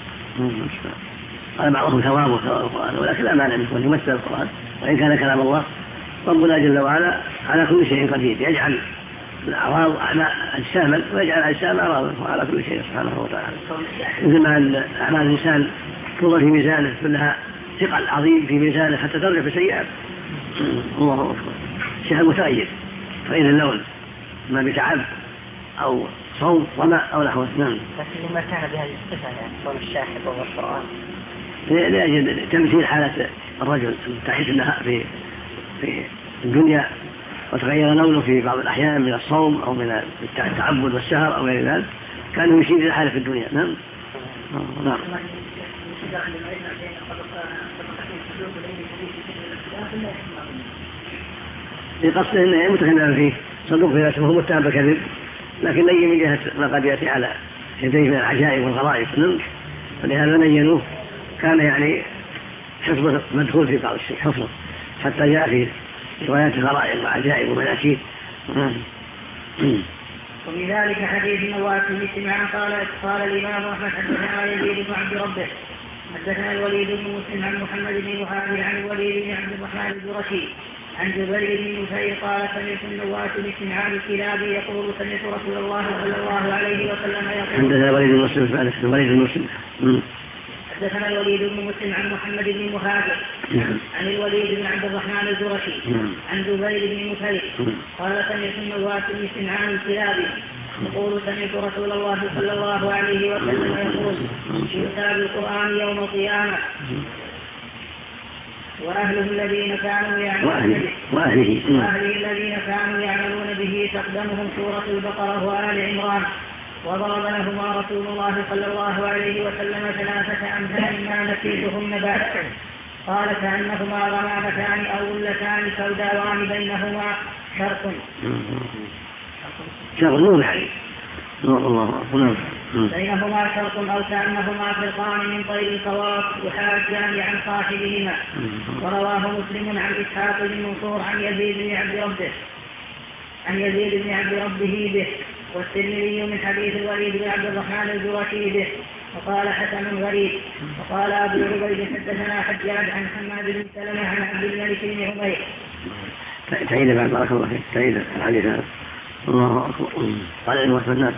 قال بعضهم ثوابه ثواب القرآن ولكن لا مانع من يمثل القرآن وإن كان كلام الله. ربنا جل وعلا على كل شيء قدير يجعل الأعراض أجساما ويجعل أجسام أعراضا وعلى كل شيء سبحانه وتعالى. مثل ما أعمال الإنسان توضع في ميزانه كلها ثقل عظيم في ميزانه حتى ترجع في سيئات. الله أكبر. شيء متغير فإن اللون ما بتعب أو صوت وما أو نحوه. نعم لكن ما كان بهذه الصفة يعني صوت الشاحب والقرآن لأجل تمثيل حالة الرجل تعيش النهار في الدنيا وتغير لونه في بعض الأحيان من الصوم أو من التعبد والسهر أو غير ذلك كان يشير إلى حالة في الدنيا. نعم نعم في قصده أنه متكلم فيه صدوق في نفسه وهو متهم بالكذب، لكن نيّن من جهة ما قد يأتي على يديه من العجائب والغرائب، ولهذا نيّنوه. كان يعني حفظه مدخول في بعض الشيء حفظه، حتى جاء في روايات غرائب وعجائب ومناكير. ومن ذلك حديث النواس بن سمعان قال الإمام أحمد حدثنا يزيد بن عبد ربه حدثنا الوليد بن مسلم عن محمد بن وهاب عن الوليد بن عبد الرحمن الجرشي عن جبير بن نفير قال سمعت النواس بن سمعان الكلابي يقول سمعت رسول الله صلى الله عليه وسلم يقول. حدثنا الوليد بن مسلم حدثنا الوليد بن مسلم عن محمد بن مهاجر عن الوليد بن عبد الرحمن الجرشي عن جبير بن نفير قال سمعت النواس بن سمعان الكلابي يقول سمعت رسول الله صلى الله عليه وسلم يقول يؤتى بالقرآن يوم القيامة وأهله الذين كانوا يعملون به تقدمهم سورة البقرة وآل عمران وضرب لهما رسول الله صلى الله عليه وسلم 3 أمثال ما نسيتهن بعد قال كأنهما غمامتان أو غلتان سوداوان بينهما شرق بينهما شرق أو كأنهما فرقان من طير صواف يحاجان عن صاحبهما. ورواه مسلم عن إسحاق بن منصور عن يزيد بن عبد ربه به، والترمذي من حديث الوليد بن عبد الرحمن الجرشي به وقال حسن غريب. وقال أبو عبيد حدثنا حجاج عن حماد بن سلمة عن عبد الملك بن عمير. تعيد بعد بارك الله فيك. تعيد الحديث هذا. الله أكبر. قال إنه الناس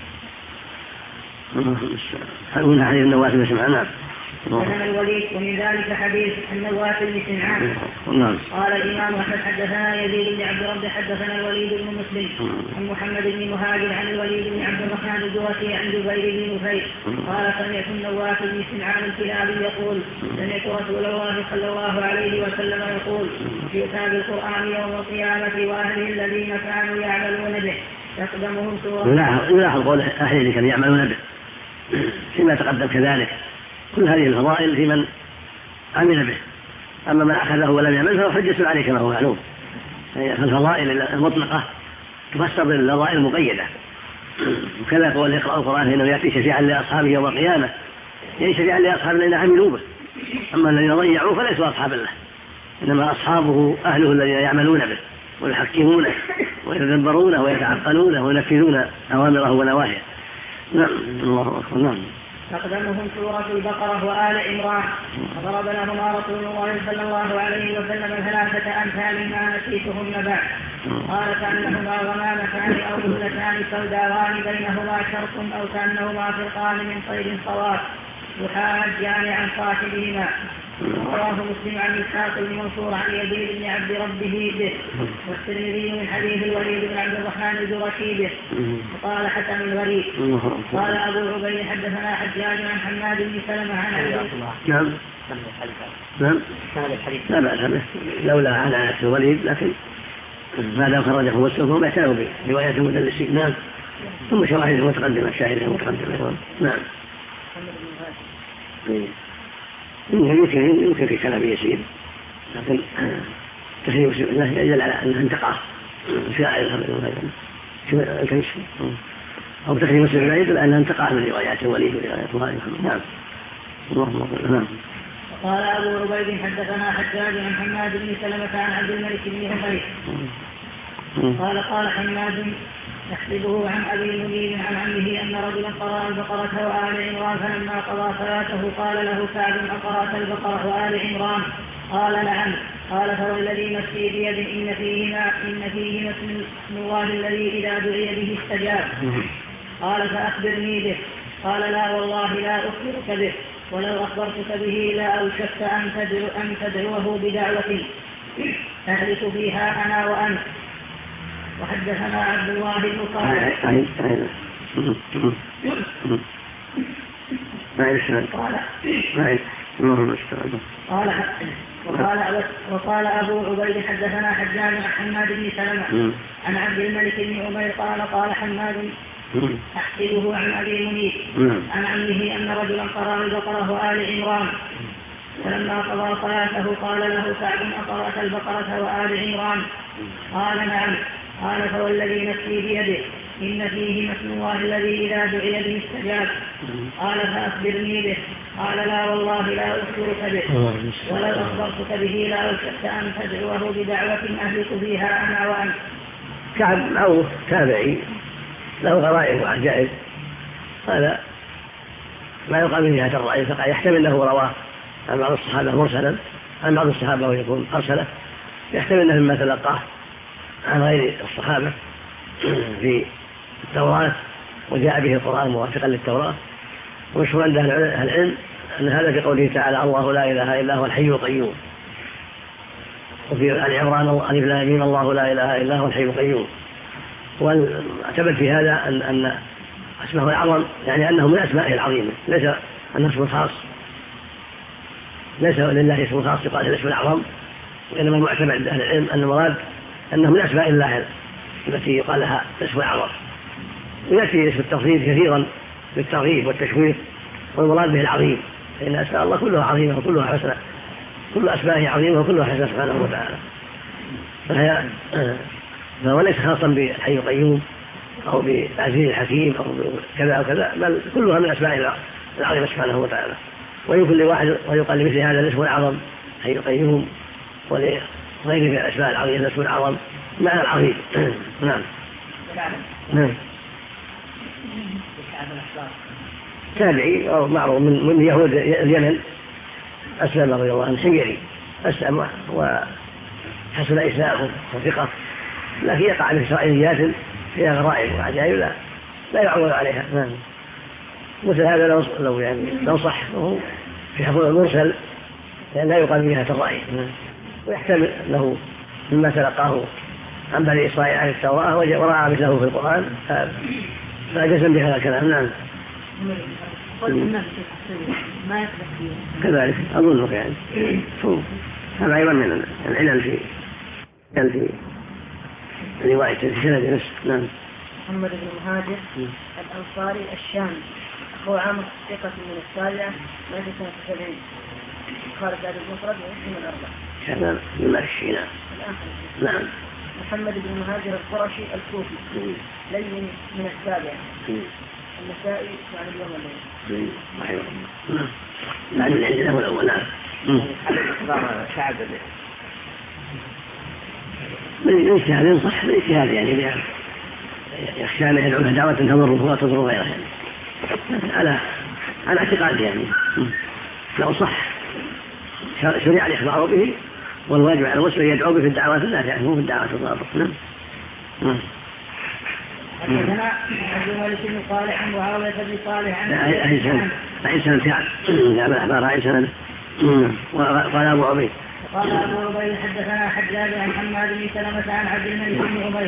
هل حديث النواس بن سمعان؟ حدثنا الوليد. ومن ذلك حديث النواس بن سمعان قال الإمام أحمد حدثنا يزيد بن عبد ربه حدثنا الوليد بن مسلم عن محمد بن مهاجر عن الوليد بن عبد الرحمن الجرشي عن جبير بن نفير قال سمعت النواس بن سمعان الكلابي يقول سمعت رسول الله صلى الله عليه وسلم يقول يؤتى بالقرآن يوم القيامة وأهله الذين كانوا يعملون به تقدمهم سورة. يلاحظ قول أهله اللي كانوا يعملون به فيما تقدم كذلك. كل هذه الفضائل في من عمل به، أما من أخذه ولم يعمل فهو حجة عليه كما هو معلوم. فالفضائل المطلقة تفسر بالفضائل المقيدة. وكذا قول يقرأ القرآن إنه يأتي شفيعا لأصحابه يوم القيامة، يعني شفيعا لأصحاب الذين عملوا به، أما الذين ضيعوه فليسوا أصحاب الله، إنما أصحابه أهله الذين يعملون به ويحكمونه ويتدبرونه ويتعقلونه وينفذون أوامره ونواهيه. نعم. الله أكبر. نعم. تقدمهم سورة البقرة وآل عمران وضرب لهما رسول الله صلى الله عليه وسلم 3 أمثال ما نسيتهن بعد قال كأنهما غمامتان أو غلتان سوداوان بينهما شرق أو كأنهما فرقان من طير صواف يحاجان عن صاحبهما. رواه مسلم عن إسحاق بن منصور عن يزيد بن عبد ربه به، والترمذي من حديث الوليد بن عبد الرحمن الجرشي به وقال حسن الغريب. قال أبو عبيد حدثنا حجاج عن حماد بن سلمة عن نعم لا بأس به لولا على الوليد، لكن ما دام خرجه مسلم فهم اعتنوا برواية المدلسين. نعم. ثم شواهد متقدمة شاهدة متقدمة. نعم. يمكن في كلام يسير، لكن تخيل الله يدل على أنها انتقاص أو تخيل مسلم لا يدل على أنها انتقاص من روايات الوليد وروايات الله. نعم. نعم. قال أبو عبيد حدثنا حجاج عن حماد بن سلمة عن عبد الملك بن عمير قال حماد يحسبه عن أبي منيب عن عمه أن رجلا قرأ البقرة وآل عمران فلما قضى صلاته قال له كعب أقرأت البقرة وآل عمران؟ قال نعم. قال فوالذي نفسي بيده إن فيهما اسم الله الذي إذا دعي به استجاب. قال فأخبرني به. قال لا والله لا أخبرك به، ولو أخبرتك به لا أوشكت أن تدعوه بدعوة أهلك فيها أنا وأنت. وحدثنا عبد الله بن وقال أبو عبيد حدثنا حجاج عن حماد بن سلمة عن عبد الملك بن عمير قال حماد أحسبه عن أبي منيب عن عمه أن رجلا قرأ البقرة وآل عمران فلما قضى صلاته قال له سعد أقرأت البقرة وآل عمران؟ قال نعم. قال فوالذي نفسي بيده إن فيه اسم الله الذي إذا دعي به استجاب. قال فأخبرني به. قال لا والله لا أخبرك به، ولو أخبرتك به لا أشك أن تدعوه بدعوة أهلك فيها أنا وأنت. كعب أو تابعي له غرائب وعجائب، هذا ما يقال به هذا الرأي، فقد يحتمل له رواه عن بعض الصحابة مرسلا، عن بعض الصحابة ويكون أرسله، يحتمل أنه مما تلقاه عن غير الصحابة في التوراة وجاء به القرآن موافقا للتوراة. ومشهور عند أهل العلم أن هذا في قوله تعالى الله لا إله إلا هو الحي القيوم، وفي آل عمران ألف لام ميم الله لا إله إلا هو الحي القيوم. واعتبر في هذا أن اسمه الأعظم يعني أنه من أسمائه العظيمة، ليس أنه اسم خاص، ليس لله اسم خاص يقال الاسم الأعظم، وإنما المعتمد عند أهل العلم أن المراد أنه من أسماء الله التي يقال لها اسم الأعظم. ويأتي اسم التفضيل كثيرا بالترغيب والتشويق، والمراد به العظيم، فإن أسماء الله كلها عظيمة وكلها حسنة، كل أسمائه عظيمة وكلها حسنة سبحانه وتعالى. فهو ليس خاصا بالحي القيوم أو بالعزيز الحكيم أو كذا أو كذا، بل كلها من أسماء العظيمة سبحانه وتعالى. ويقول لواحد ويقال لمثل هذا الاسم الأعظم حي القيوم، ولغيره من الأسماء العظيمة الاسم الأعظم معنى العظيم. نعم. نعم. تابعي أو معروف من يهود اليمن، أسلم رضي الله عنه، حميري، أسلم وحسن إسلامه وثقة، لكن يقع من إسرائيليات فيها غرائب وعجائب لا يعول عليها. مثل هذا لو صح وهو في حفظ المرسل لأن لا يقال به هذا الرأي، ويحتمل له مما تلقاه عن بني إسرائيل عن التوراة ورأى مثله في القرآن فجزم بهذا الكلام. نعم. كذلك أظنك يعني هذا أيضا من العلل في رواية السند نفسه. نعم. محمد بن مهاجر الأنصاري الشامي، هو عام ثقة من السابعة مات سنة 70، خارج هذا المفرد ومسلم الأربعة. كمان يمشي. نعم. محمد بن مهاجر القرشي الكوفي لين من السابعة، النسائي عن اليوم الليل. نعم. العلم الأول. نعم. شعب من اجتهاد صح، من اجتهاد يعني يخشى أن يدعو دعوة تضره ولا تضر غيره يعني على اعتقاد يعني لو صح شريع الإخبار به، والواجب على المسلم يدعو به في الدعوات النافعة مو في الدعوات الضارة. نعم. حدثنا عبد الملك بن صالح عن معاوية بن صالح عن أي سنة تعب لا بالأخبار أي سنة. قال أبو عبيد حدثنا حجاج عن حماد بن سلمة عن عبد الملك بن عمير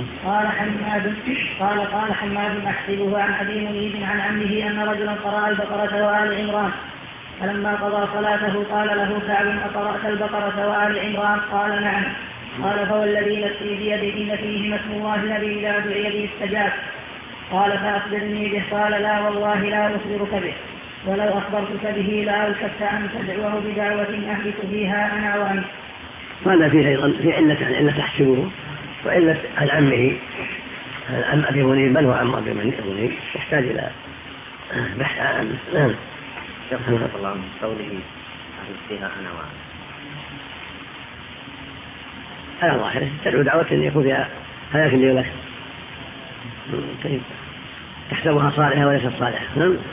قال حماد أحسبه عن أبي منيب عن عمه أن رجلا قرأ البقرة وآل عمران، فلما قضى صلاته قال له سعد أقرأت البقرة وآل عمران؟ قال نعم. قال فوالذي نفسي بيده إن فيهما اسم الله الذي إذا دعي به استجاب. قال فأخبرني به. قال لا والله لا أخبرك به، ولو أخبرتك به لا أشك أن تدعوه بدعوة أهلك فيها أنا وأنت. هذا فيه أيضا في علة تحسبه وعلة عن عمه عن أبي منيب، من هو عم أبي منيب يحتاج إلى بحث عنه. نعم. يقول الله عن قوله أهل فيها أنا وأنت على ظاهره تدعو دعوة أن يكون فيها حياة لي ولك. طيب تحسبها صالحة وليست صالحة.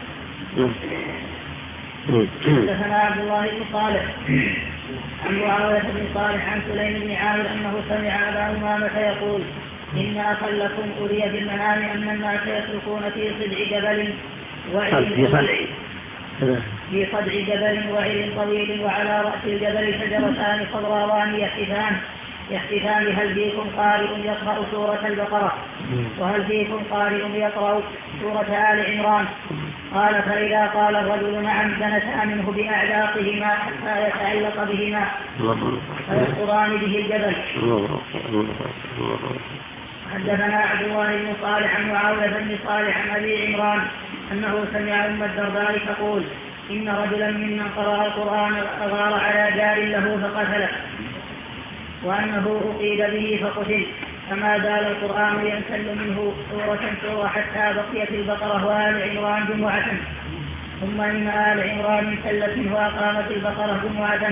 حدثنا عبد الله بن صالح عن معاوية بن صالح عن سليم بن عامر أنه سمع أبا أمامة يقول إن أخلكم أري بالمنام أن الناس يسلكون في صدع جبل وعر طويل، وعلى رأس الجبل شجرتان خضراوان يحتفان هل فيكم قارئ يقرأ سورة البقرة وهل فيكم قارئ يقرأ سورة آل عمران؟ قال فإذا قال الرجل نعم دنتا منه بأعلاقهما حتى يتعلق بهما فيسقطان به الجبل. حدثنا عبد الله بن صالح عن معاوية بن صالح عن أبي عمران أنه سمع أم الدرداء تقول إن رجلا ممن قرأ القرآن أغار على جار له فقتله وأنه أقيد به فقتل فما زال القرآن ينسل منه سورة حتى بقيت البقرة وآل عمران جمعة ثم إن آل عمران انسلت منه وأقامت البقرة جمعة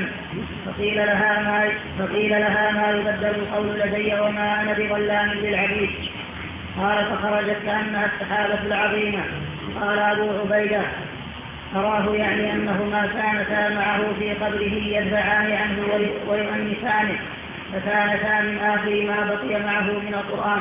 فقيل لها ما يبدل القول لدي وما أنا بظلام للعبيد. قال فخرجت كأنها السحابة العظيمة. قال أبو عبيدة أراه يعني أنهما كانتا معه في قبره يدفعان عنه ويؤنسانه فكانتا من آخر ما بقي معه من القرآن.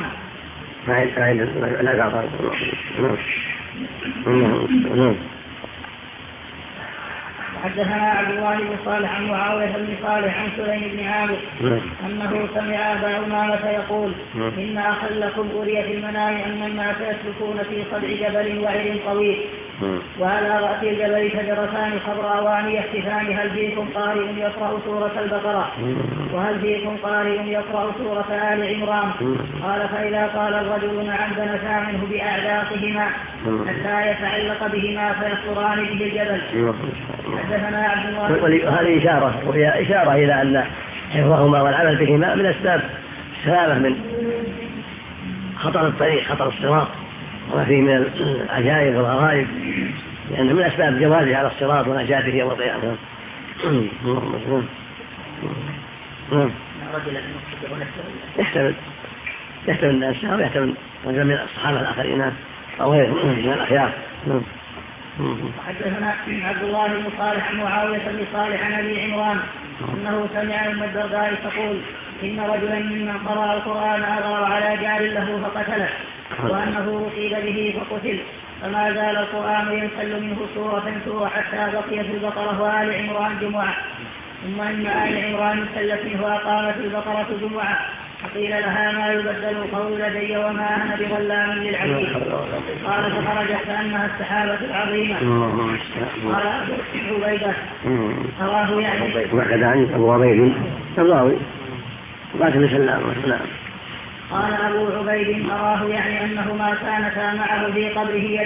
حدثنا عبد الله بن صالح عن معاوية بن صالح عن سليم بن عامر أنه سمع أبا أمامة يقول إن أخا لكم أري في المنام أن الناس يسلكون في صدع جبل وعر طويل وعلى رأس الجبل شجرتان خضراوان يختفان هل فيكم قارئ يقرأ سورة البقرة وهل فيكم قارئ يقرأ سورة آل عمران؟ قال فإذا قال الرجل نعم دنسا منه بأعداقهما حتى يتعلق بهما فيخطران به الجبل. حدثنا عبد الله وهذه إشارة وهي إشارة إلى أن حفظهما والعمل بهما من أسباب السلامة من خطر الطريق خطر الصراط وما فيه من العجائب والغرائب لأنه من أسباب جوازه على الصراط ونجاته يوم القيامة. يحتمل الناس ويحتمل رجل من الصحابة الآخرين أو غيرهم من الأخيار. حدثنا عبد الله بن صالح عن معاوية بن صالح عن أبي عمران أنه سمع أم الدرداء تقول إن رجلا ممن قرأ القرآن أغار على جار له فقتله وأنه أصيب به فقتل فما زال القرآن ينسل منه سورة حتى بقيت البقرة وآل عمران جمعة ثم إن آل عمران انسلت منه وأقامت البقرة جمعة فقيل لها ما يبدل القول لدي وما أنا بظلام للعبيد. قال فخرجت كأنها السحابة العظيمة. قال أبو عبيدة أراه يعني وكذا عن أبو عبيد الراوي قاتل سلام. قال أبو عبيد أراه يعني أنهما كانتا معه في قبره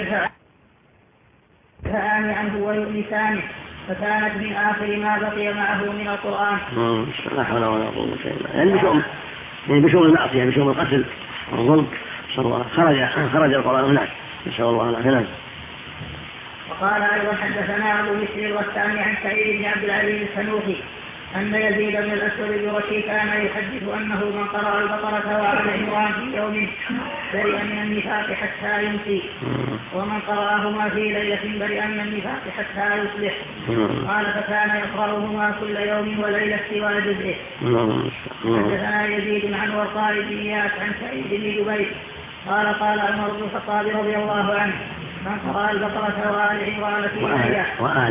يدفعان عنه ويؤنسانه فكانت من آخر ما بقي معه من القرآن. لا حول ولا قوة إلا بالله. يعني بشؤون المعصية بشؤون القتل والظلم خرج القرآن هناك نسأل الله العافية. وقال أيضا حدثنا أبو بكر الغساني عن سعيد بن عبد العزيز السنوخي أن يزيد بن الأسود الجرشي كان يحدث أنه من قرأ البقرة وآل عمران في يوم برئ من النفاق حتى يمسي ومن قرأهما في ليلة برئ من النفاق حتى يصبح. قال فكان يقرأهما كل يوم وليلة سوى جزئه. حدثنا يزيد عن ورقاء بن إياس عن سعيد بن جبير قال قال عمر بن الخطاب رضي الله عنه من قرأ البقرة وآل عمران في ليلة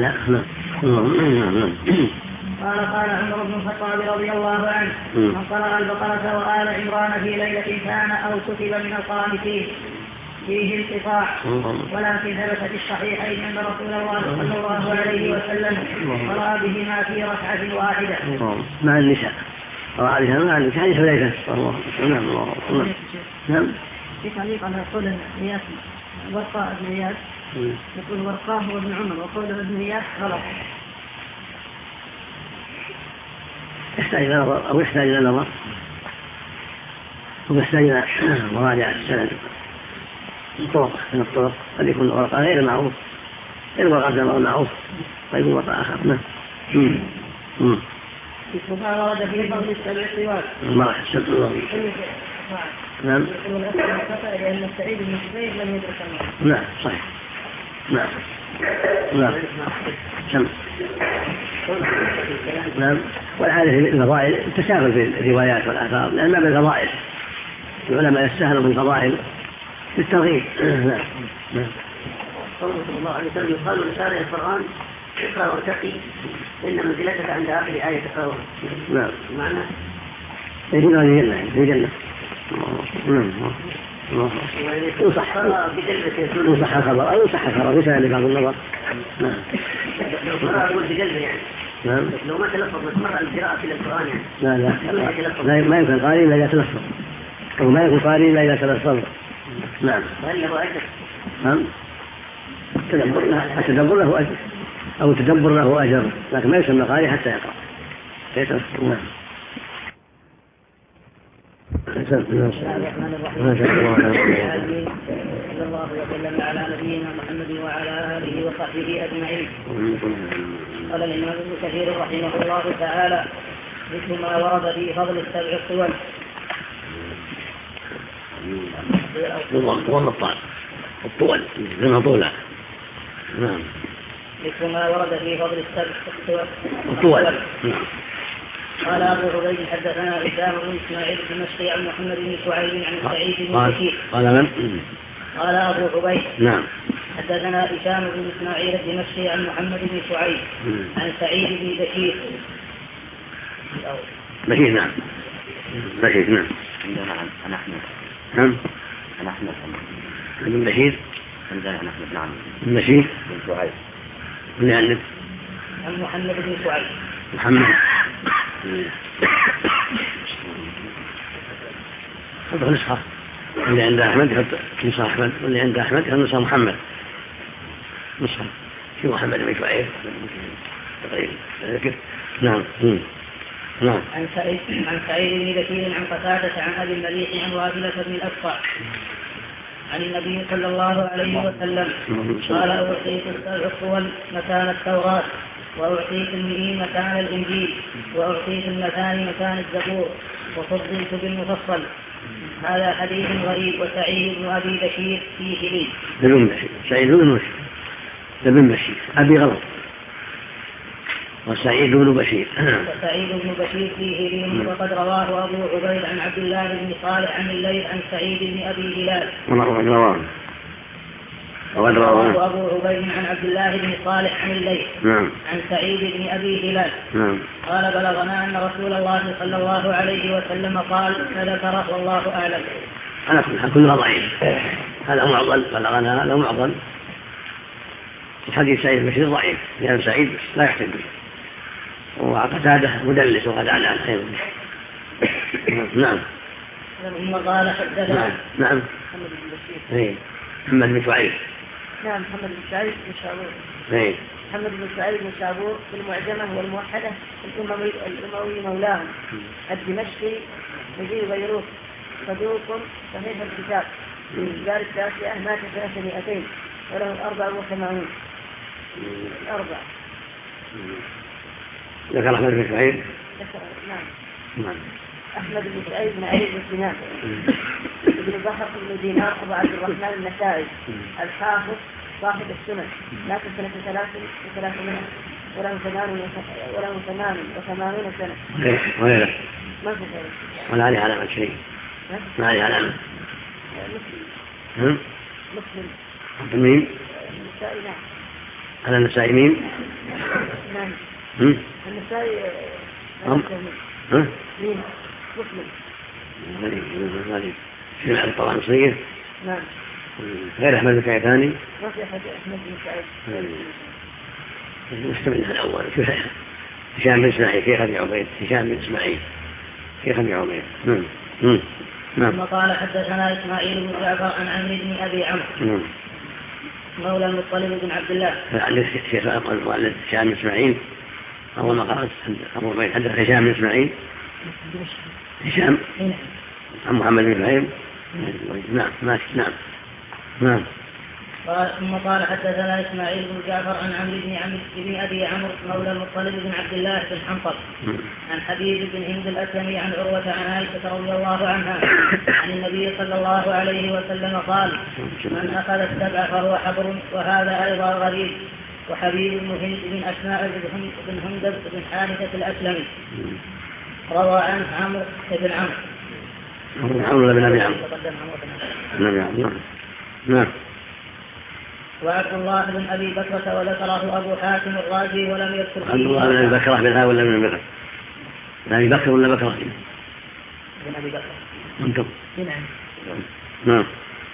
قال عمر بن الخطاب رضي الله عنه من قرأ البقرة وآل عمران في ليلة كان أو كتب من القانتين فيه انقطاع ولكن ثبت في الصحيحين أن رسول الله صلى الله عليه وسلم قرأ بهما في ركعة واحدة مع النساء قرأ بهما مع النساء حديث حذيفة نعم. في تعليق على قول إياس ورقاء بن إياس يقول ورقاء هو ابن عمر وقوله ابن إياس غلط. يحتاج إلى نظر أو يحتاج إلى نظر ويحتاج إلى مراجعة السند الطرق من الطرق قد يكون ورقة غير معروف غير ورقة معروف ويكون ورقة آخر. ما ورد في فضل السبع سواد المرح السبع الوظيف. نعم لأن سعيد بن جبير لم يدرك المرح. نعم صحيح. نعم نعم والعادة في الفضائل تساهل في الروايات والآثار لأن ما بالفضائل العلماء يستاهلوا من الفضائل بالترغيب. نعم قوله صلى الله عليه وسلم يقال لسارع القرآن اقرأ وارتقي إن منزلتك عند آخر آية تقرأها. نعم معنى يكون هذه جنة في جنة. يصح الخبر أو يصح الخبر يسأل لبعض النظر. نعم أقول بجلبه يعني. نعم لو ما تلفظ مسمر القراءة في القرآن يعني. لا ما يمكن قارئ إلا إذا تلفظ أو ما يكون قارئ إلا إذا تلفظ. نعم فهل له أجر؟ نعم التدبر له أجر أو تدبر له أجر، لكن ما يسمى قارئ حتى يقرأ. بسم الله الرحمن الرحيم. صلى الله وسلم على نبينا محمد وعلى آله وصحبه أجمعين. قال الإمام ابن كثير رحمه الله تعالى: مثل ما ورد في فضل السبع الطول. الطول لما طولها. نعم. مثل ما ورد في فضل السبع الطول. قال أبو عبيد حدثنا هشام بن إسماعيل الدمشقي عن محمد بن سعيد عن سعيد بن بشير. قال من؟ قال أبو عبيد نعم حدثنا هشام بن إسماعيل الدمشقي عن محمد بن سعيد عن سعيد بن بشير. بشير نعم. بشير نعم. عن أحمد. نعم. عن أحمد. بن بشير. عن أحمد نعم. بن بشير. بن سعيد. اللي عندك؟ عن محمد بن سعيد. محمد. حط نسخة اللي عند أحمد يحط نسخة أحمد، واللي عند أحمد يحط نسخة محمد. نسخة في محمد بن شعيب تقريبا. نعم. نعم. عن سعيد بن بشير عن قتادة عن أبي المليح عن واثلة بن الأسقع عن النبي صلى الله عليه وسلم قال: أعطيت السبع الطول مكان التوراة، وأعطيت المئين مكان الإنجيل، وأعطيت المثاني مكان الزبور، وفضلت بالمفصل. هذا حديث غريب. وسعيد بن أبي بشير فيه لي. بن بشير. سعيد بن بشير أبي غلط. وسعيد بن بشير. وسعيد بن بشير فيه لي. وقد رواه أبو عبيد عن عبد الله بن صالح عن الليث عن سعيد بن أبي هلال. وقد رواه أبو عبيد عن عبد الله بن صالح عن الليث عن سعيد بن أبي هلال. قال: بلغنا أن رسول الله صلى الله عليه وسلم قال فذكره والله أعلم. أنا كلها ضعيف. هذا معضل. بلغنا هذا معضل. حديث سعيد بن بشير ضعيف لأن سعيد لا يحتج به، وقتاده مدلس وقد على خير. نعم. ثم قال حدثنا. نعم. محمد بن سعيد. نعم. محمد بن سعيد بن شابور. محمد بن سعيد بن شابور في المعجمة والموحدة الأموي مولاهم الدمشقي مجيء بيروت، صدوق صحيح الكتاب في الدار التاسعة مات سنة 200 وله 84. ذكر أحمد بن سعيد. نعم. أحمد بن سعيد بن علي بن سنان ابن بحر بن دينار أبو عبد الرحمن النسائي الحافظ صاحب السنن مات سنة 300 وله 88 سنة. وغيره. ما في غيره. ولا عليه علامة شيء. ما عليه علامة. مسلم. مين؟ النسائي. نعم. على النسائي مين؟ نعم. النسائي. مين؟ مسلم. في العدد طبعا مصرية. نعم. غير أحمد بن سعيد ثاني. ما في أحد أحمد بن سعيد. مستمع الأول. هشام بن إسماعيل شيخ أبي عبيد. هشام بن إسماعيل شيخ أبي عبيد. ثم قال حدثنا إسماعيل بن جعفر عن عمرو بن أبي عمرو مولى المطلب بن عبد الله. شيخ المؤلف هشام بن إسماعيل. أول ما قرأت أبو عبيد حدث هشام بن إسماعيل. هشام عن محمد بن سعيد. نعم. ثم قال حدثنا إسماعيل بن جعفر عن عمرو بن أبي عمرو مولى المطلب بن عبد الله بن حنطب عن حبيب بن هند الأسلمي عن عروة عن عائشة رضي الله عنها عن النبي صلى الله عليه وسلم قال: من أخذ السبع فهو حبر. وهذا أيضا غريب. وحبيب بن هند بن أسماء بن هندب بن حارثة الأسلمي روى عن عمرو بن عمرو بن أبي عمرو. نعم. وعبد الله بن أبي بكرة وذكره أبو حاتم الرازي ولم يذكر فيه. عبد الله بن أبي بكرة بالها ولا من بكر؟ بن أبي بكر ولا بكرة؟ بن أبي بكر. أنتم. نعم.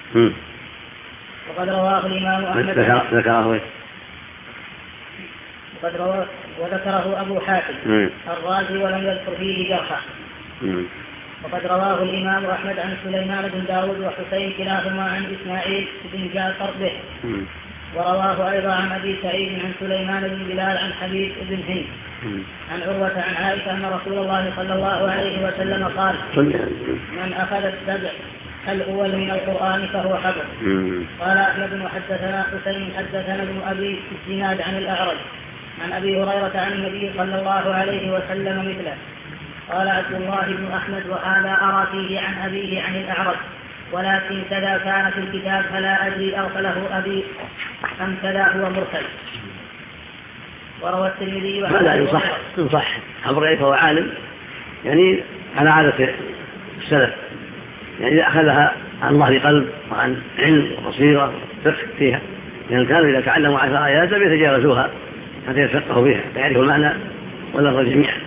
وقد رواه الإمام أحمد. ذكره. وقد رواه وذكره أبو حاتم الرازي ولم يذكر فيه جرحا. وقد رواه الإمام أحمد عن سليمان بن داود وحسين كلاهما عن إسماعيل بن جعفر به. ورواه أيضا عن أبي سعيد عن سليمان بن بلال عن حبيب بن هند عن عروة عن عائشة أن رسول الله صلى الله عليه وسلم قال من أخذ السبع الأول من القرآن فهو حفظ. قال أحمد وحدثنا حسين حدثنا ابن أبي الزناد عن الأعرج عن أبي هريرة عن النبي صلى الله عليه وسلم مثله. قال عبد الله بن أحمد وهذا أرى فيه عن أبيه عن الأعرج ولكن كذا كان في الكتاب فلا أدري أرسله أبي أم كذا هو مرسل. وروى الترمذي هذا إن صح أمر فهو عالم يعني على عادة السلف يعني إذا أخذها عن ظهر قلب وعن علم وبصيرة وفقه فيها لأن كانوا إذا تعلموا 10 آيات لم يتجاوزوها حتى يتفقهوا فيها فيعرفوا المعنى واللفظ جميعا.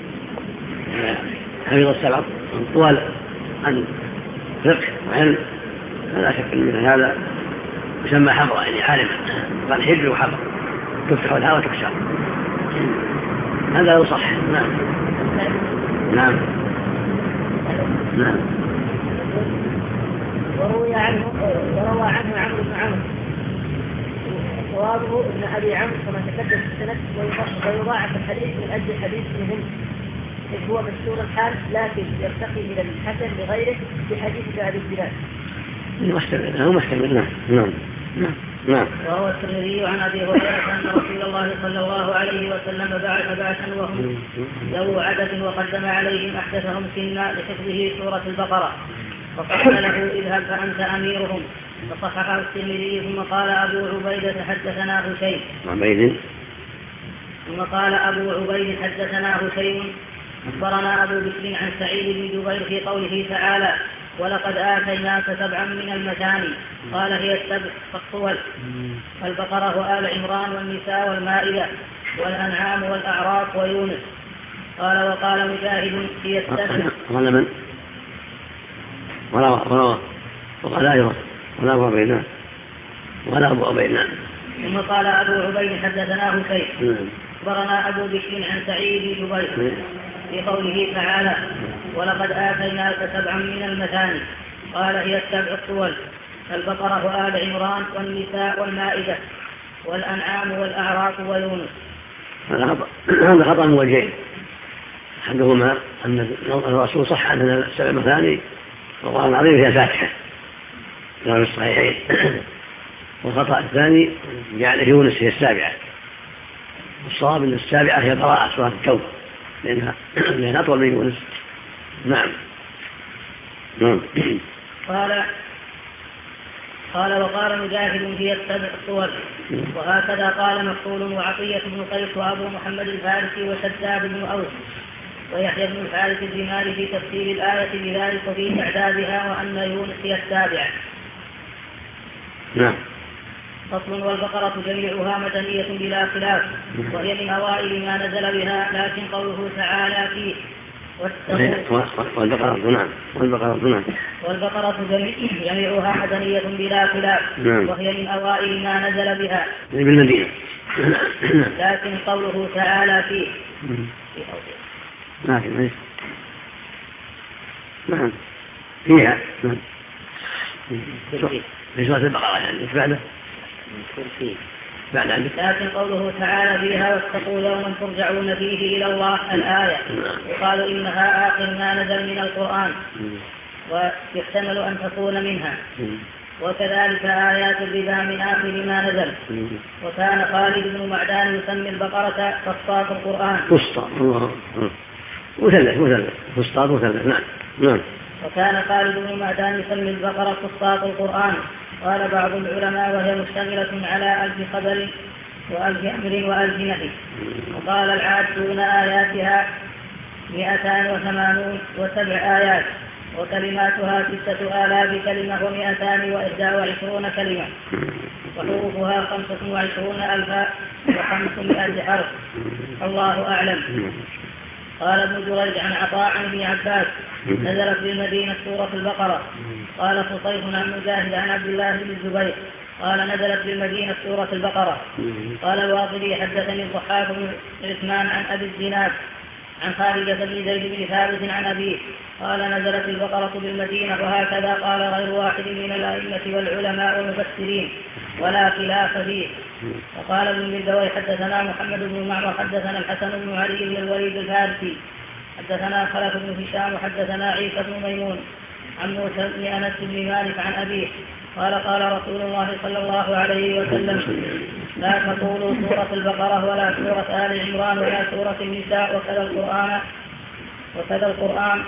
حفظ السبع طوال عن فقه وعلم لا شك من هذا يسمى حفظ يعني عالما قال حفظ وحفظ تفتح الهوى وتكسر هذا هو صح. نعم نعم نعم. وروى عنه عمرو بن عمرو صوابه ابن أبي عمرو كما تقدم في السند ويضاعف الحديث من أجل حديث مهم إذ هو مشهور الحال لكن يرتقي إلى الحسن لغيره بحديث أبي الزناد. هو محتمل. نعم نعم. وهو الترمذي عن أبي هريرة أن رسول الله صلى الله عليه وسلم بعث بعثا وهم ذو عدد وقدم عليهم أحدثهم سنا لحفظه سورة البقرة فقال له اذهب فأنت أميرهم فصححه الترمذي ثم قال أبو عبيدة حدثنا هشيم حدثنا هشيم أخبرنا أبو بكر عن سعيد بن جبير في قوله تعالى ولقد آتيناك 7 من المثاني قال هي 7 فالطول البقرة وآل عمران والنساء والمائدة والأنعام والأعراف ويونس. قال وقال مجاهد هي 7 قال من؟ وقال أيضا ولا أبو عبيد. ثم قال أبو عبيد حدثنا هشيم أخبرنا أبو بكر عن سعيد بن جبير في قوله تعالى ولقد آتيناك 7 من المثاني قال هي 7 الطول البقرة وآل عمران والنساء والمائدة والأنعام والأعراف ويونس. هذا خطأ موجهين أحدهما أن الرسول صح أن 7 مثاني والقرآن العظيم فيها فاتحة في الصحيحين والخطأ الثاني جعل يونس هي 7 والصواب أن 7 هي براءة سورة الكون لأنها أطول من يونس. نعم. قال وقال مجاهد هي 7 الطول وهكذا قال مقتول وعطية بن قيس وأبو محمد الفارسي وشداد بن أوس ويحيى بن الحارث الزماري في تفسير الآية بذلك وفي تعدادها وأن يونس هي 7. نعم. فصل والبقرة جميعها مدنية بلا خلاف وهي من أوائل ما نزل بها لكن قوله تعالى فيه والبقرة جميعها مدنية بلا خلاف وهي من أوائل ما نزل بها بالمدينة لكن قوله تعالى فيه نعم فيها في سورة البقرة يعني بعده لكن قوله تعالى فيها واتقوا يوما ترجعون فيه إلى الله الآية يقال إنها آخر ما نزل من القرآن ويحتمل أن تكون منها وكذلك آيات الربا من آخر ما نزل. وكان خالد بن معدان يسمي البقرة فسطاط القرآن فسطاط مثلث. نعم. وكان خالد بن معدان يسمي البقرة فسطاط القرآن. قال بعض العلماء وهي مشتملة على 1000 خبر و1000 أمر و1000 نهي. وقال العادون آياتها 287 آيات وكلماتها 6000 كلمة و221 كلمة وحروفها 25,500 حرف. الله أعلم. قال ابن جريج عن عطاء عن ابن عباس نزلت بالمدينة سورة البقرة. قال فصيح عن مجاهد عن عبد الله بن الزبير قال نزلت بالمدينة سورة البقرة. قال الواقدي حدثني الضحاك بن عثمان عن أبي الزناد عن خالد بن زيد بن ثابت عن أبيه قال نزلت البقرة بالمدينة وهكذا قال غير واحد من الأئمة والعلماء والمفسرين ولا خلاف فيه. وقال ابن الدوي حدثنا محمد بن معمر حدثنا الحسن بن علي بن الوليد الفارسي حدثنا خلف بن هشام وحدثنا عيسى بن ميمون عن موسى بن أنس بن مالك عن أبيه قال قال رسول الله صلى الله عليه وسلم لا تقولوا سورة البقرة ولا سورة آل عمران ولا سورة النساء وكذا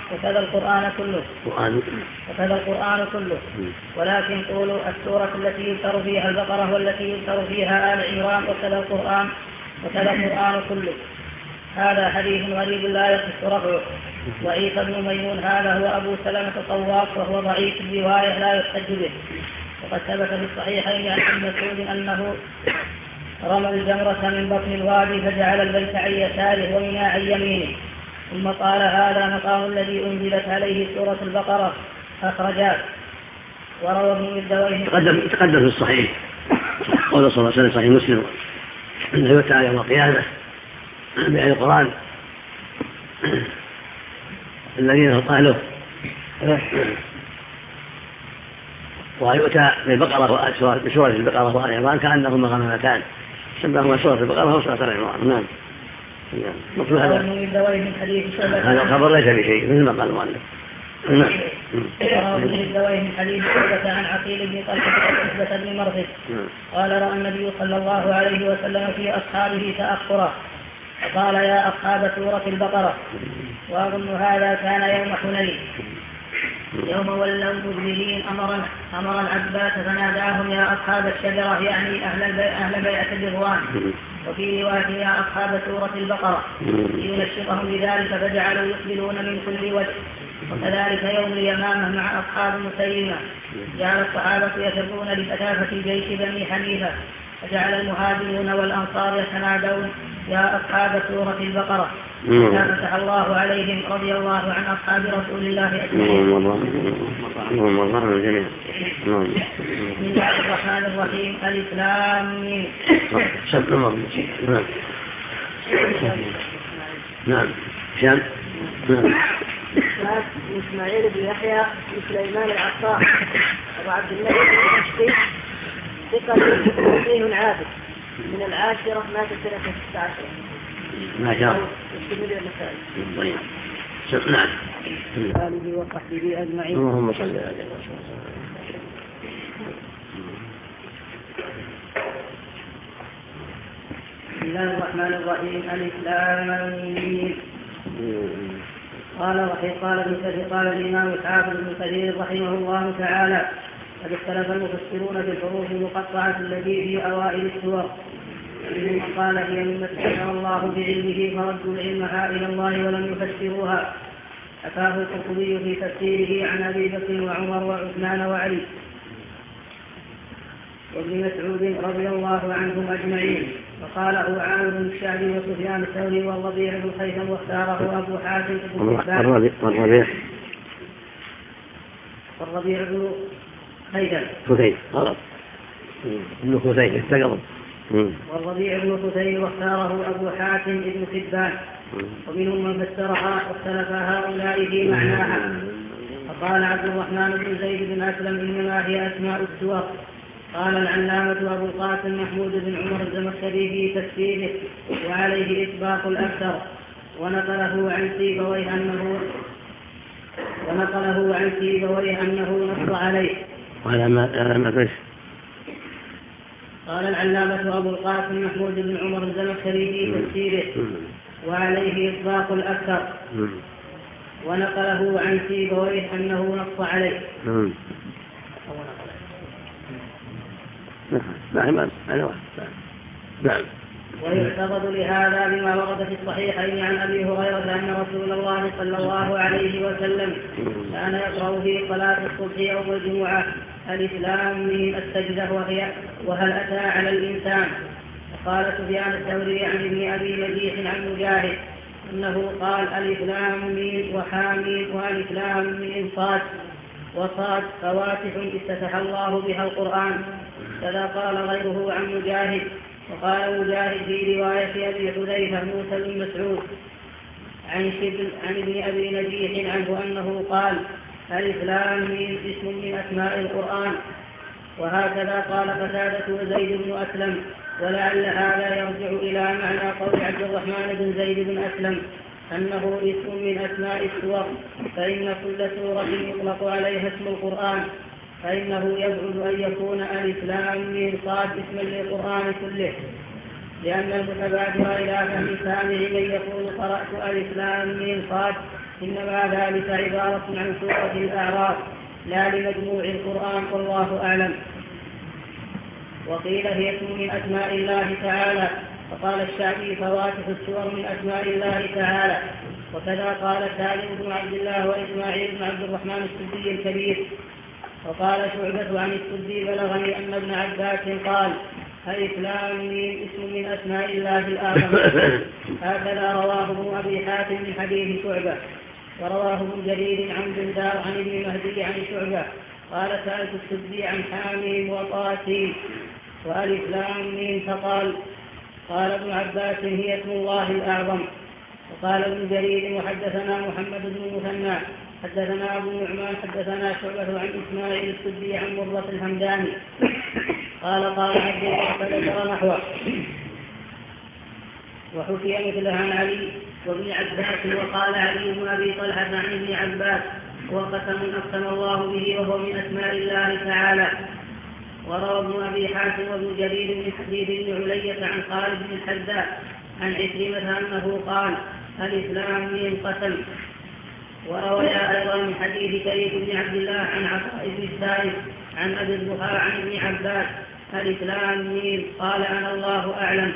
القرآن كله ولكن قولوا السورة التي يذكر فيها البقرة والتي يذكر فيها آل عمران وكذا القرآن كله. هذا حديث غريب لا يصح رفعه. وعيسى بن ميمون هذا هو أبو سلمة الطواف وهو ضعيف الرواية لا يحتج به. وقد ثبت في الصحيحين عن ابن مسعود أنه رمى الجمرة من بطن الوادي فجعل البيت عن يساره ومنى عن يمينه ثم قال هذا مقام الذي أنزلت عليه سورة البقرة أخرجاه. وروى ابن الدويه تقدم في الصحيح قول صلى الله عليه وسلم صحيح مسلم أنه يؤتى يوم القيامة بأهل القرآن الذين قالوا ويؤتى بالبقرة بسورة البقرة وآل عمران كأنهما غمامتان سماهما سورة البقرة وسورة آل عمران. نعم. هذا الخبر ليس بشيء مثل ما قال المؤلف. وروى ابن الدويه من حديث شعبة عن عقيل بن طلحة وعتبة بن مرثد قال رأى النبي صلى الله عليه وسلم في أصحابه تأخرا فقال يا أصحاب سورة البقرة. وأظن هذا كان يوم حنين يوم ولوا مدبرين أمر العباس فناداهم يا أصحاب الشجرة يعني أهل بيعة الرضوان وفي رواية يا أصحاب سورة البقرة لينشطهم بذلك فجعلوا يقبلون من كل وجه. وكذلك يوم اليمامة مع أصحاب مسيلمة جعل الصحابة يفرون لكثافة جيش بني حنيفة فجعل المهاجرون والأنصار يتنادون يا أصحاب سورة البقرة فتح الله عليهم رضي الله عن أصحاب رسول الله أجمعين. بسم الله الرحمن الرحيم. الإسلام نعم شام إسماعيل بن يحيى بن سليمان العطار أبو عبد الله بن ثقة فقيه عابد من العاشرة مات سنة 16 ما شاء الله. نعم. آله وصحبه أجمعين. اللهم صل على بسم الله الرحمن الرحيم. الإسلام. قال الإمام الحافظ ابن كثير رحمه الله تعالى قد اختلف المفسرون في الحروف المقطعة التي في أوائل السور منهم قال هي مما استشعر الله بعلمه فردوا علمها إلى الله ولم يفسروها. حكاه القرطبي في تفسيره عن أبي بكر وعمر وعثمان وعلي وابن مسعود رضي الله عنهم أجمعين. وقاله عامر بن الشعبي وسفيان الثوري والربيع بن خيثم واختاره أبو حاتم بن حبان والربيع بن خيثم غلط ابن خثيم استقرب والربيع بن خثيم واختاره أبو حاتم بن حبان ومنهم من فسرها واختلف هؤلاء في معناها. فقال عبد الرحمن بن زيد بن أسلم إنما هي أسماء السور. قال العلامة أبو القاسم محمود بن عمر الزمخشري في تفسيره وعليه إطباق الأكثر ونقله عن سيبويه أنه نص عليه. قال العلامة أبو القاسم محمود بن عمر الزمخشري في تفسيره وعليه إطباق الأكثر ونقله عن سيبويه أنه نص عليه. نعم. ويعتقد لهذا بما ورد في الصحيحين عن أبي هريرة أن رسول الله صلى الله عليه وسلم كان يقرأ في صلاة الصبح يوم الجمعة الإسلام من السجدة وهل أتى على الإنسان. وقال سفيان الثوري عن ابن أبي مجيح عن مجاهد أنه قال الإسلام من وحامين والإسلام من صاد وصاد فواتح افتتح الله بها القرآن. كذا قال غيره عن مجاهد. وقال مجاهد في رواية أبي حذيفة موسى بن مسعود عن ابن أبي نجيح عنه أنه قال: ألف لام ميم اسم من أسماء القرآن. وهكذا قال قتادة وزيد بن أسلم، ولعل هذا يرجع إلى معنى قول عبد الرحمن بن زيد بن أسلم أنه اسم من أسماء السور، فإن كل سورة يطلق عليها اسم القرآن، فإنه يبعد أن يكون ألف لام ميم صاد اسما للقرآن كله، لأن المتبادر إلى فهم سامع من يقول قرأت ألف لام ميم صاد إنما ذلك عبارة عن سورة الأعراف لا لمجموع القرآن، والله أعلم. وقيل هي اسم من أسماء الله تعالى، فقال الشعبي: فواتح السور من أسماء الله تعالى. وكذا قال سالم بن عبد الله وإسماعيل بن عبد الرحمن السدي الكبير. وقال شعبة عن السدي: بلغني أن ابن عباس قال: ألف لام ميم اسم من أسماء الله الأعظم. هكذا رواه ابن أبي حاتم من حديث شعبة. ورواه ابن جرير عن بندار عن ابن مهدي عن شعبة قال: سألت السدي عن حاميم وطاسين وألف لام ميم، فقال: قال ابن عباس: هي اسم الله الأعظم. وقال ابن جرير: وحدثنا محمد بن المثنى حدثنا أبو نعمان حدثنا شعبة عن إسماعيل السدي عن مرة الهمداني قال عبد الله فذكر نحوه. وحكي مثله عن علي وابن عباس. وقال علي بن أبي طلحة عن ابن عباس: وقسم أقسم الله به وهو من أسماء الله تعالى. وروى ابن أبي حاتم وابن جرير من حديث ابن علية عن خالد بن الحذاء عن عكرمة أنه قال: ألف لام ميم قسم. وروى أيضا من حديث كريم بن عبد الله عن عطاء بن السائب عن أبي الضحى عن ابن عباس: ألف لام ميم قال: أنا الله أعلم.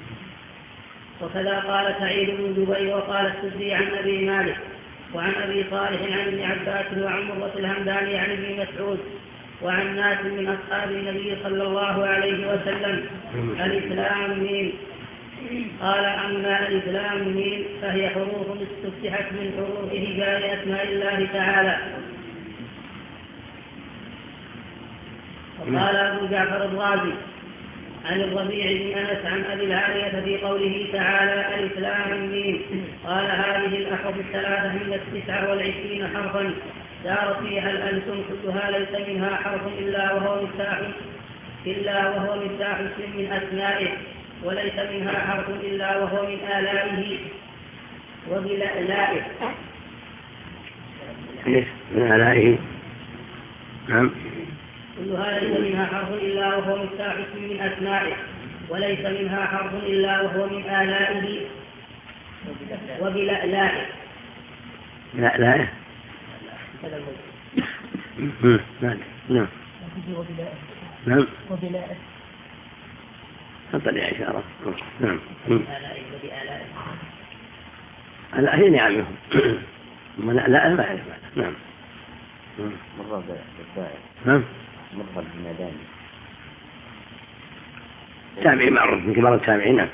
وكذا قال سعيد بن جبير. وقال السدي عن أبي مالك وعن أبي صالح عن ابن عباس وعن مرة الهمداني عن ابن مسعود وعن ناس من أصحاب النبي صلى الله عليه وسلم: ألف لام ميم. قال: أما ألف لام ميم فهي حروف استفتحت من حروف هجاء أسماء الله تعالى. وقال أبو جعفر الرازي عن الربيع بن أنس عن أبي العالية في قوله تعالى: ألف لام ميم، قال: هذه الأحرف 3 من 29 حرفا دار فيها الألسن كلها ليس منها حرف إلا وهو مفتاح اسم من أسمائه، وليس منها حرف إلا وهو من آلائه وبلائه. من آلائه. نعم. كلها ليس منها حرف إلا وهو مفتاح اسم من أسمائه، وليس منها حرف إلا وهو من آلائه وبلائه. لائه. نعم. نعم. وبلائه. تفضل يا إشارة. نعم. هي نعمهم. لا ما يعرف. نعم. مرة بالسائل. نعم. مرة بالمداني. تابعي معروف من كبار التابعين. نعم.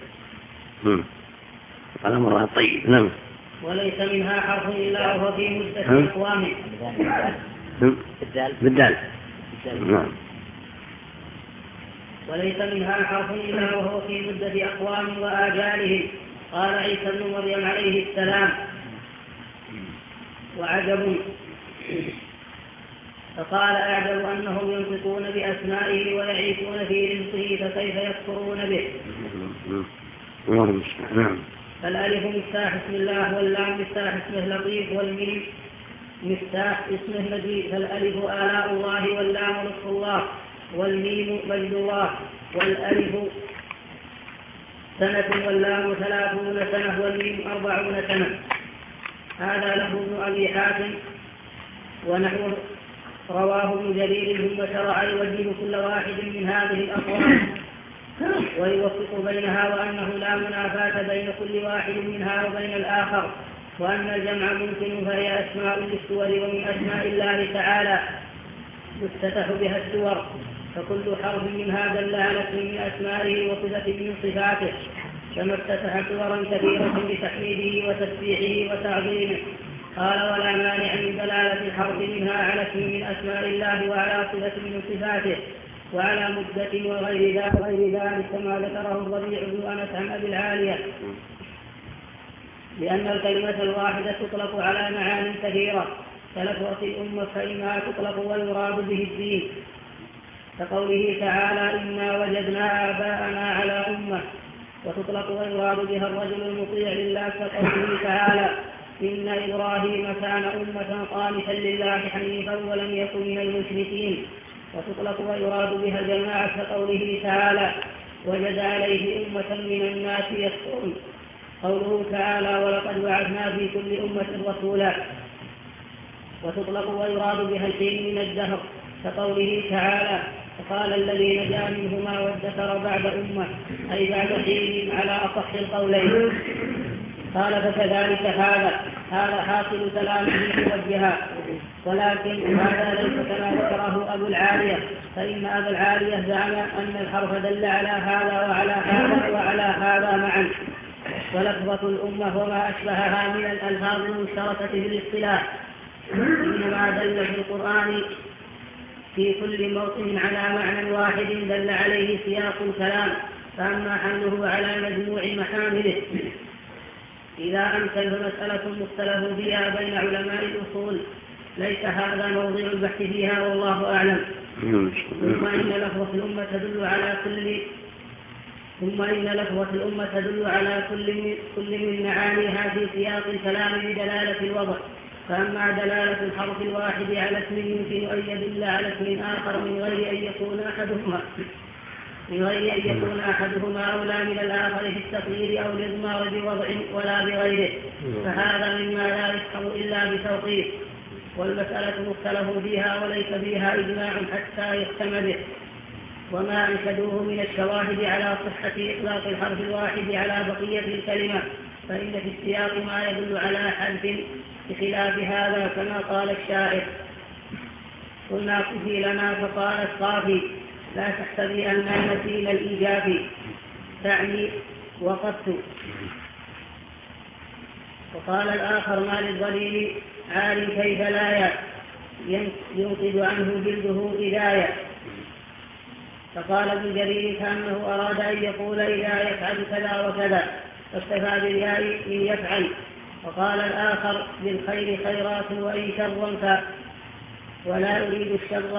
قال مرة طيب. نعم. وليس منها حرف إلا وهو في مدة أقوام. بالدال. نعم. وليس منها حرف إلا وهو في مدة أقوام وآجالهم. قال عيسى بن مريم عليه السلام: وعجب. فقال: أعجب أنهم ينطقون بأسمائه ويعيشون في رزقه فكيف يكفرون به. نعم. فالألف مفتاح اسم الله، واللام مفتاح اسمه لطيف، والميم مفتاح اسمه مجيد. فالألف آلاء الله، واللام لطف الله، والميم مجد الله، والألف سنة، واللام 30 سنة، والميم 40 سنة. هذا له ابن أبي حاتم ونحوه رواه ابن جرير، ثم شرع يوجه كل واحد من هذه الأقوال ويوفق بينها، وأنه لا منافاة بين كل واحد منها وبين الآخر، وأن الجمع ممكن، فهي أسماء للسور ومن أسماء الله تعالى يفتتح بها السور، فكل حرف منها دل على اسم من أسمائه وصفة من صفاته، كما افتتح سورا كثيرة بتحميده وتسبيحه وتعظيمه. قال: ولا مانع من دلالة الحرف منها على اسم من أسماء الله وعلى صفة من صفاته وعلى مدة وغير ذلك كما ذكره الربيع بن أنس عن أبي العالية. لأن الكلمة الواحدة تطلق على معان كثيرة كلفظة الأمة، فإنها تطلق ويراد به الدين، كقوله تعالى إنا وجدنا آباءنا على أمة، وتطلق ويراد بها الرجل المطيع لله، كقوله تعالى إن إبراهيم كان أمة قانتا لله حنيفا ولم يكن من المشركين، وتطلق ويراد بها الجماعة، كقوله تعالى وجد عليه أمة من الناس يسكون، قوله تعالى ولقد بعثنا في كل أمة رسولا. وتطلق ويراد بها الحين من الدهر، كقوله تعالى فقال الذي نجا منهما وادكر بعد أمة، أي بعد حين على أصح القولين. قال فكذلك هذا حاصل كلامه موجها، ولكن هذا ليس كما ذكره أبو العالية، فإن أبا العالية زعم أن الحرف دل على هذا وعلى هذا وعلى هذا معا، ولفظة الأمة وما أشبهها من الألفاظ المشتركة في الاصطلاح إنما دل في القرآن في كل موطن على معنى واحد دل عليه سياق الكلام، فأما حمله على مجموع محامله إذا أمكن فمسألة مختلف فيها بين علماء الأصول، ليس هذا موضع البحث فيها والله أعلم. ثم إن لفظة الأمة تدل على كل من معانيها في سياق الكلام بدلالة الوضع، فأما دلالة الحرف الواحد على اسم يمكن أن يدل على اسم آخر من غير أن يكون أحدهما أولى من الآخر في التقدير أو الإضمار بوضع ولا بغيره، فهذا مما لا يفهم إلا بتوقيف، والمسألة مختلف فيها وليس فيها إجماع حتى يحكم به. وما أنشدوه من الشواهد على صحة إطلاق الحرف الواحد على بقية الكلمة، فإن في السياق ما يدل على حذف بخلاف هذا، كما قال الشاعر قلنا قفي لنا فقالت قافي لا تحسبي أن المثيل الإيجاب تعني وقفت. وقال الآخر ما للضليل عال كيف لا ينقذ عنه جلده إذاية، فقال ابن جرير كأنه أراد أن يقول إذا يفعل كذا وكذا فاكتفى بالياء من يفعل. وقال الآخر بالخير خيرات وإن شرا ولا أريد الشر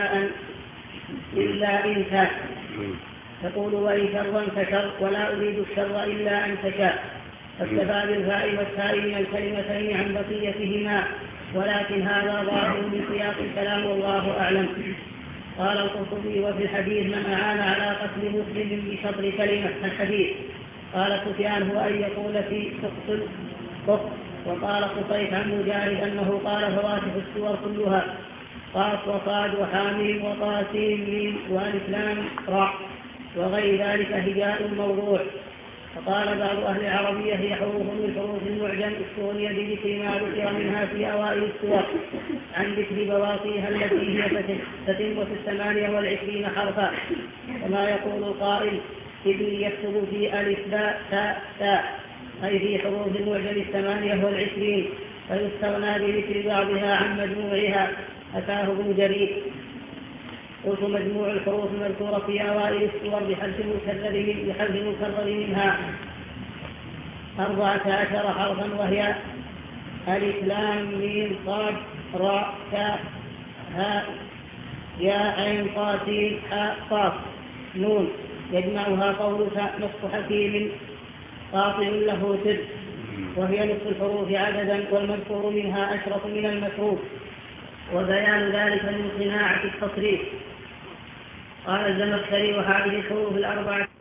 إلا إن كان، تقول وإن شرا فشر ولا أريد الشر إلا أن تشاء، فاكتفى بالفاء والتاء من الكلمتين عن بقيتهما، ولكن هذا ظاهر من سياق الكلام والله أعلم. قال القرطبي وفي الحديث من أعان على قتل مسلم بشطر كلمة الحديث. قال سفيان هو أن يقول في تقتل قط. وقال قصيت عن مجاهد أنه قال فواتح السور كلها قاف وصاد وحامل وطاسين ميم والإسلام راء وغير ذلك هجاء موضوع. فقال بعض أهل العربية هي حروف من حروف المعجم استغني بذكر ما ذكر منها في أوائل السور عن ذكر بواقيها التي هي تتم في 28 حرفا، وما يقول القائل ابني يكتب في ألف باء تاء تاء، أي في حروف المعجم 28، فيستغنى بذكر بعضها عن مجموعها، أتاه ابن جرير. قلت مجموع الحروف المذكورة في أوائل السور بحذف المكرر منها 14 حرفا، وهي ألف لام ميم صاد راء تاء هاء ياء عين طاء سين حاء قاف نون، يجمعها قولك نصف حكيم قاطع له سر، وهي نصف الحروف عددا، والمذكور منها أشرف من المشروط، وبيان ذلك من صناعة التصريف. قال الزمخشري وهذه الحروف الأربعة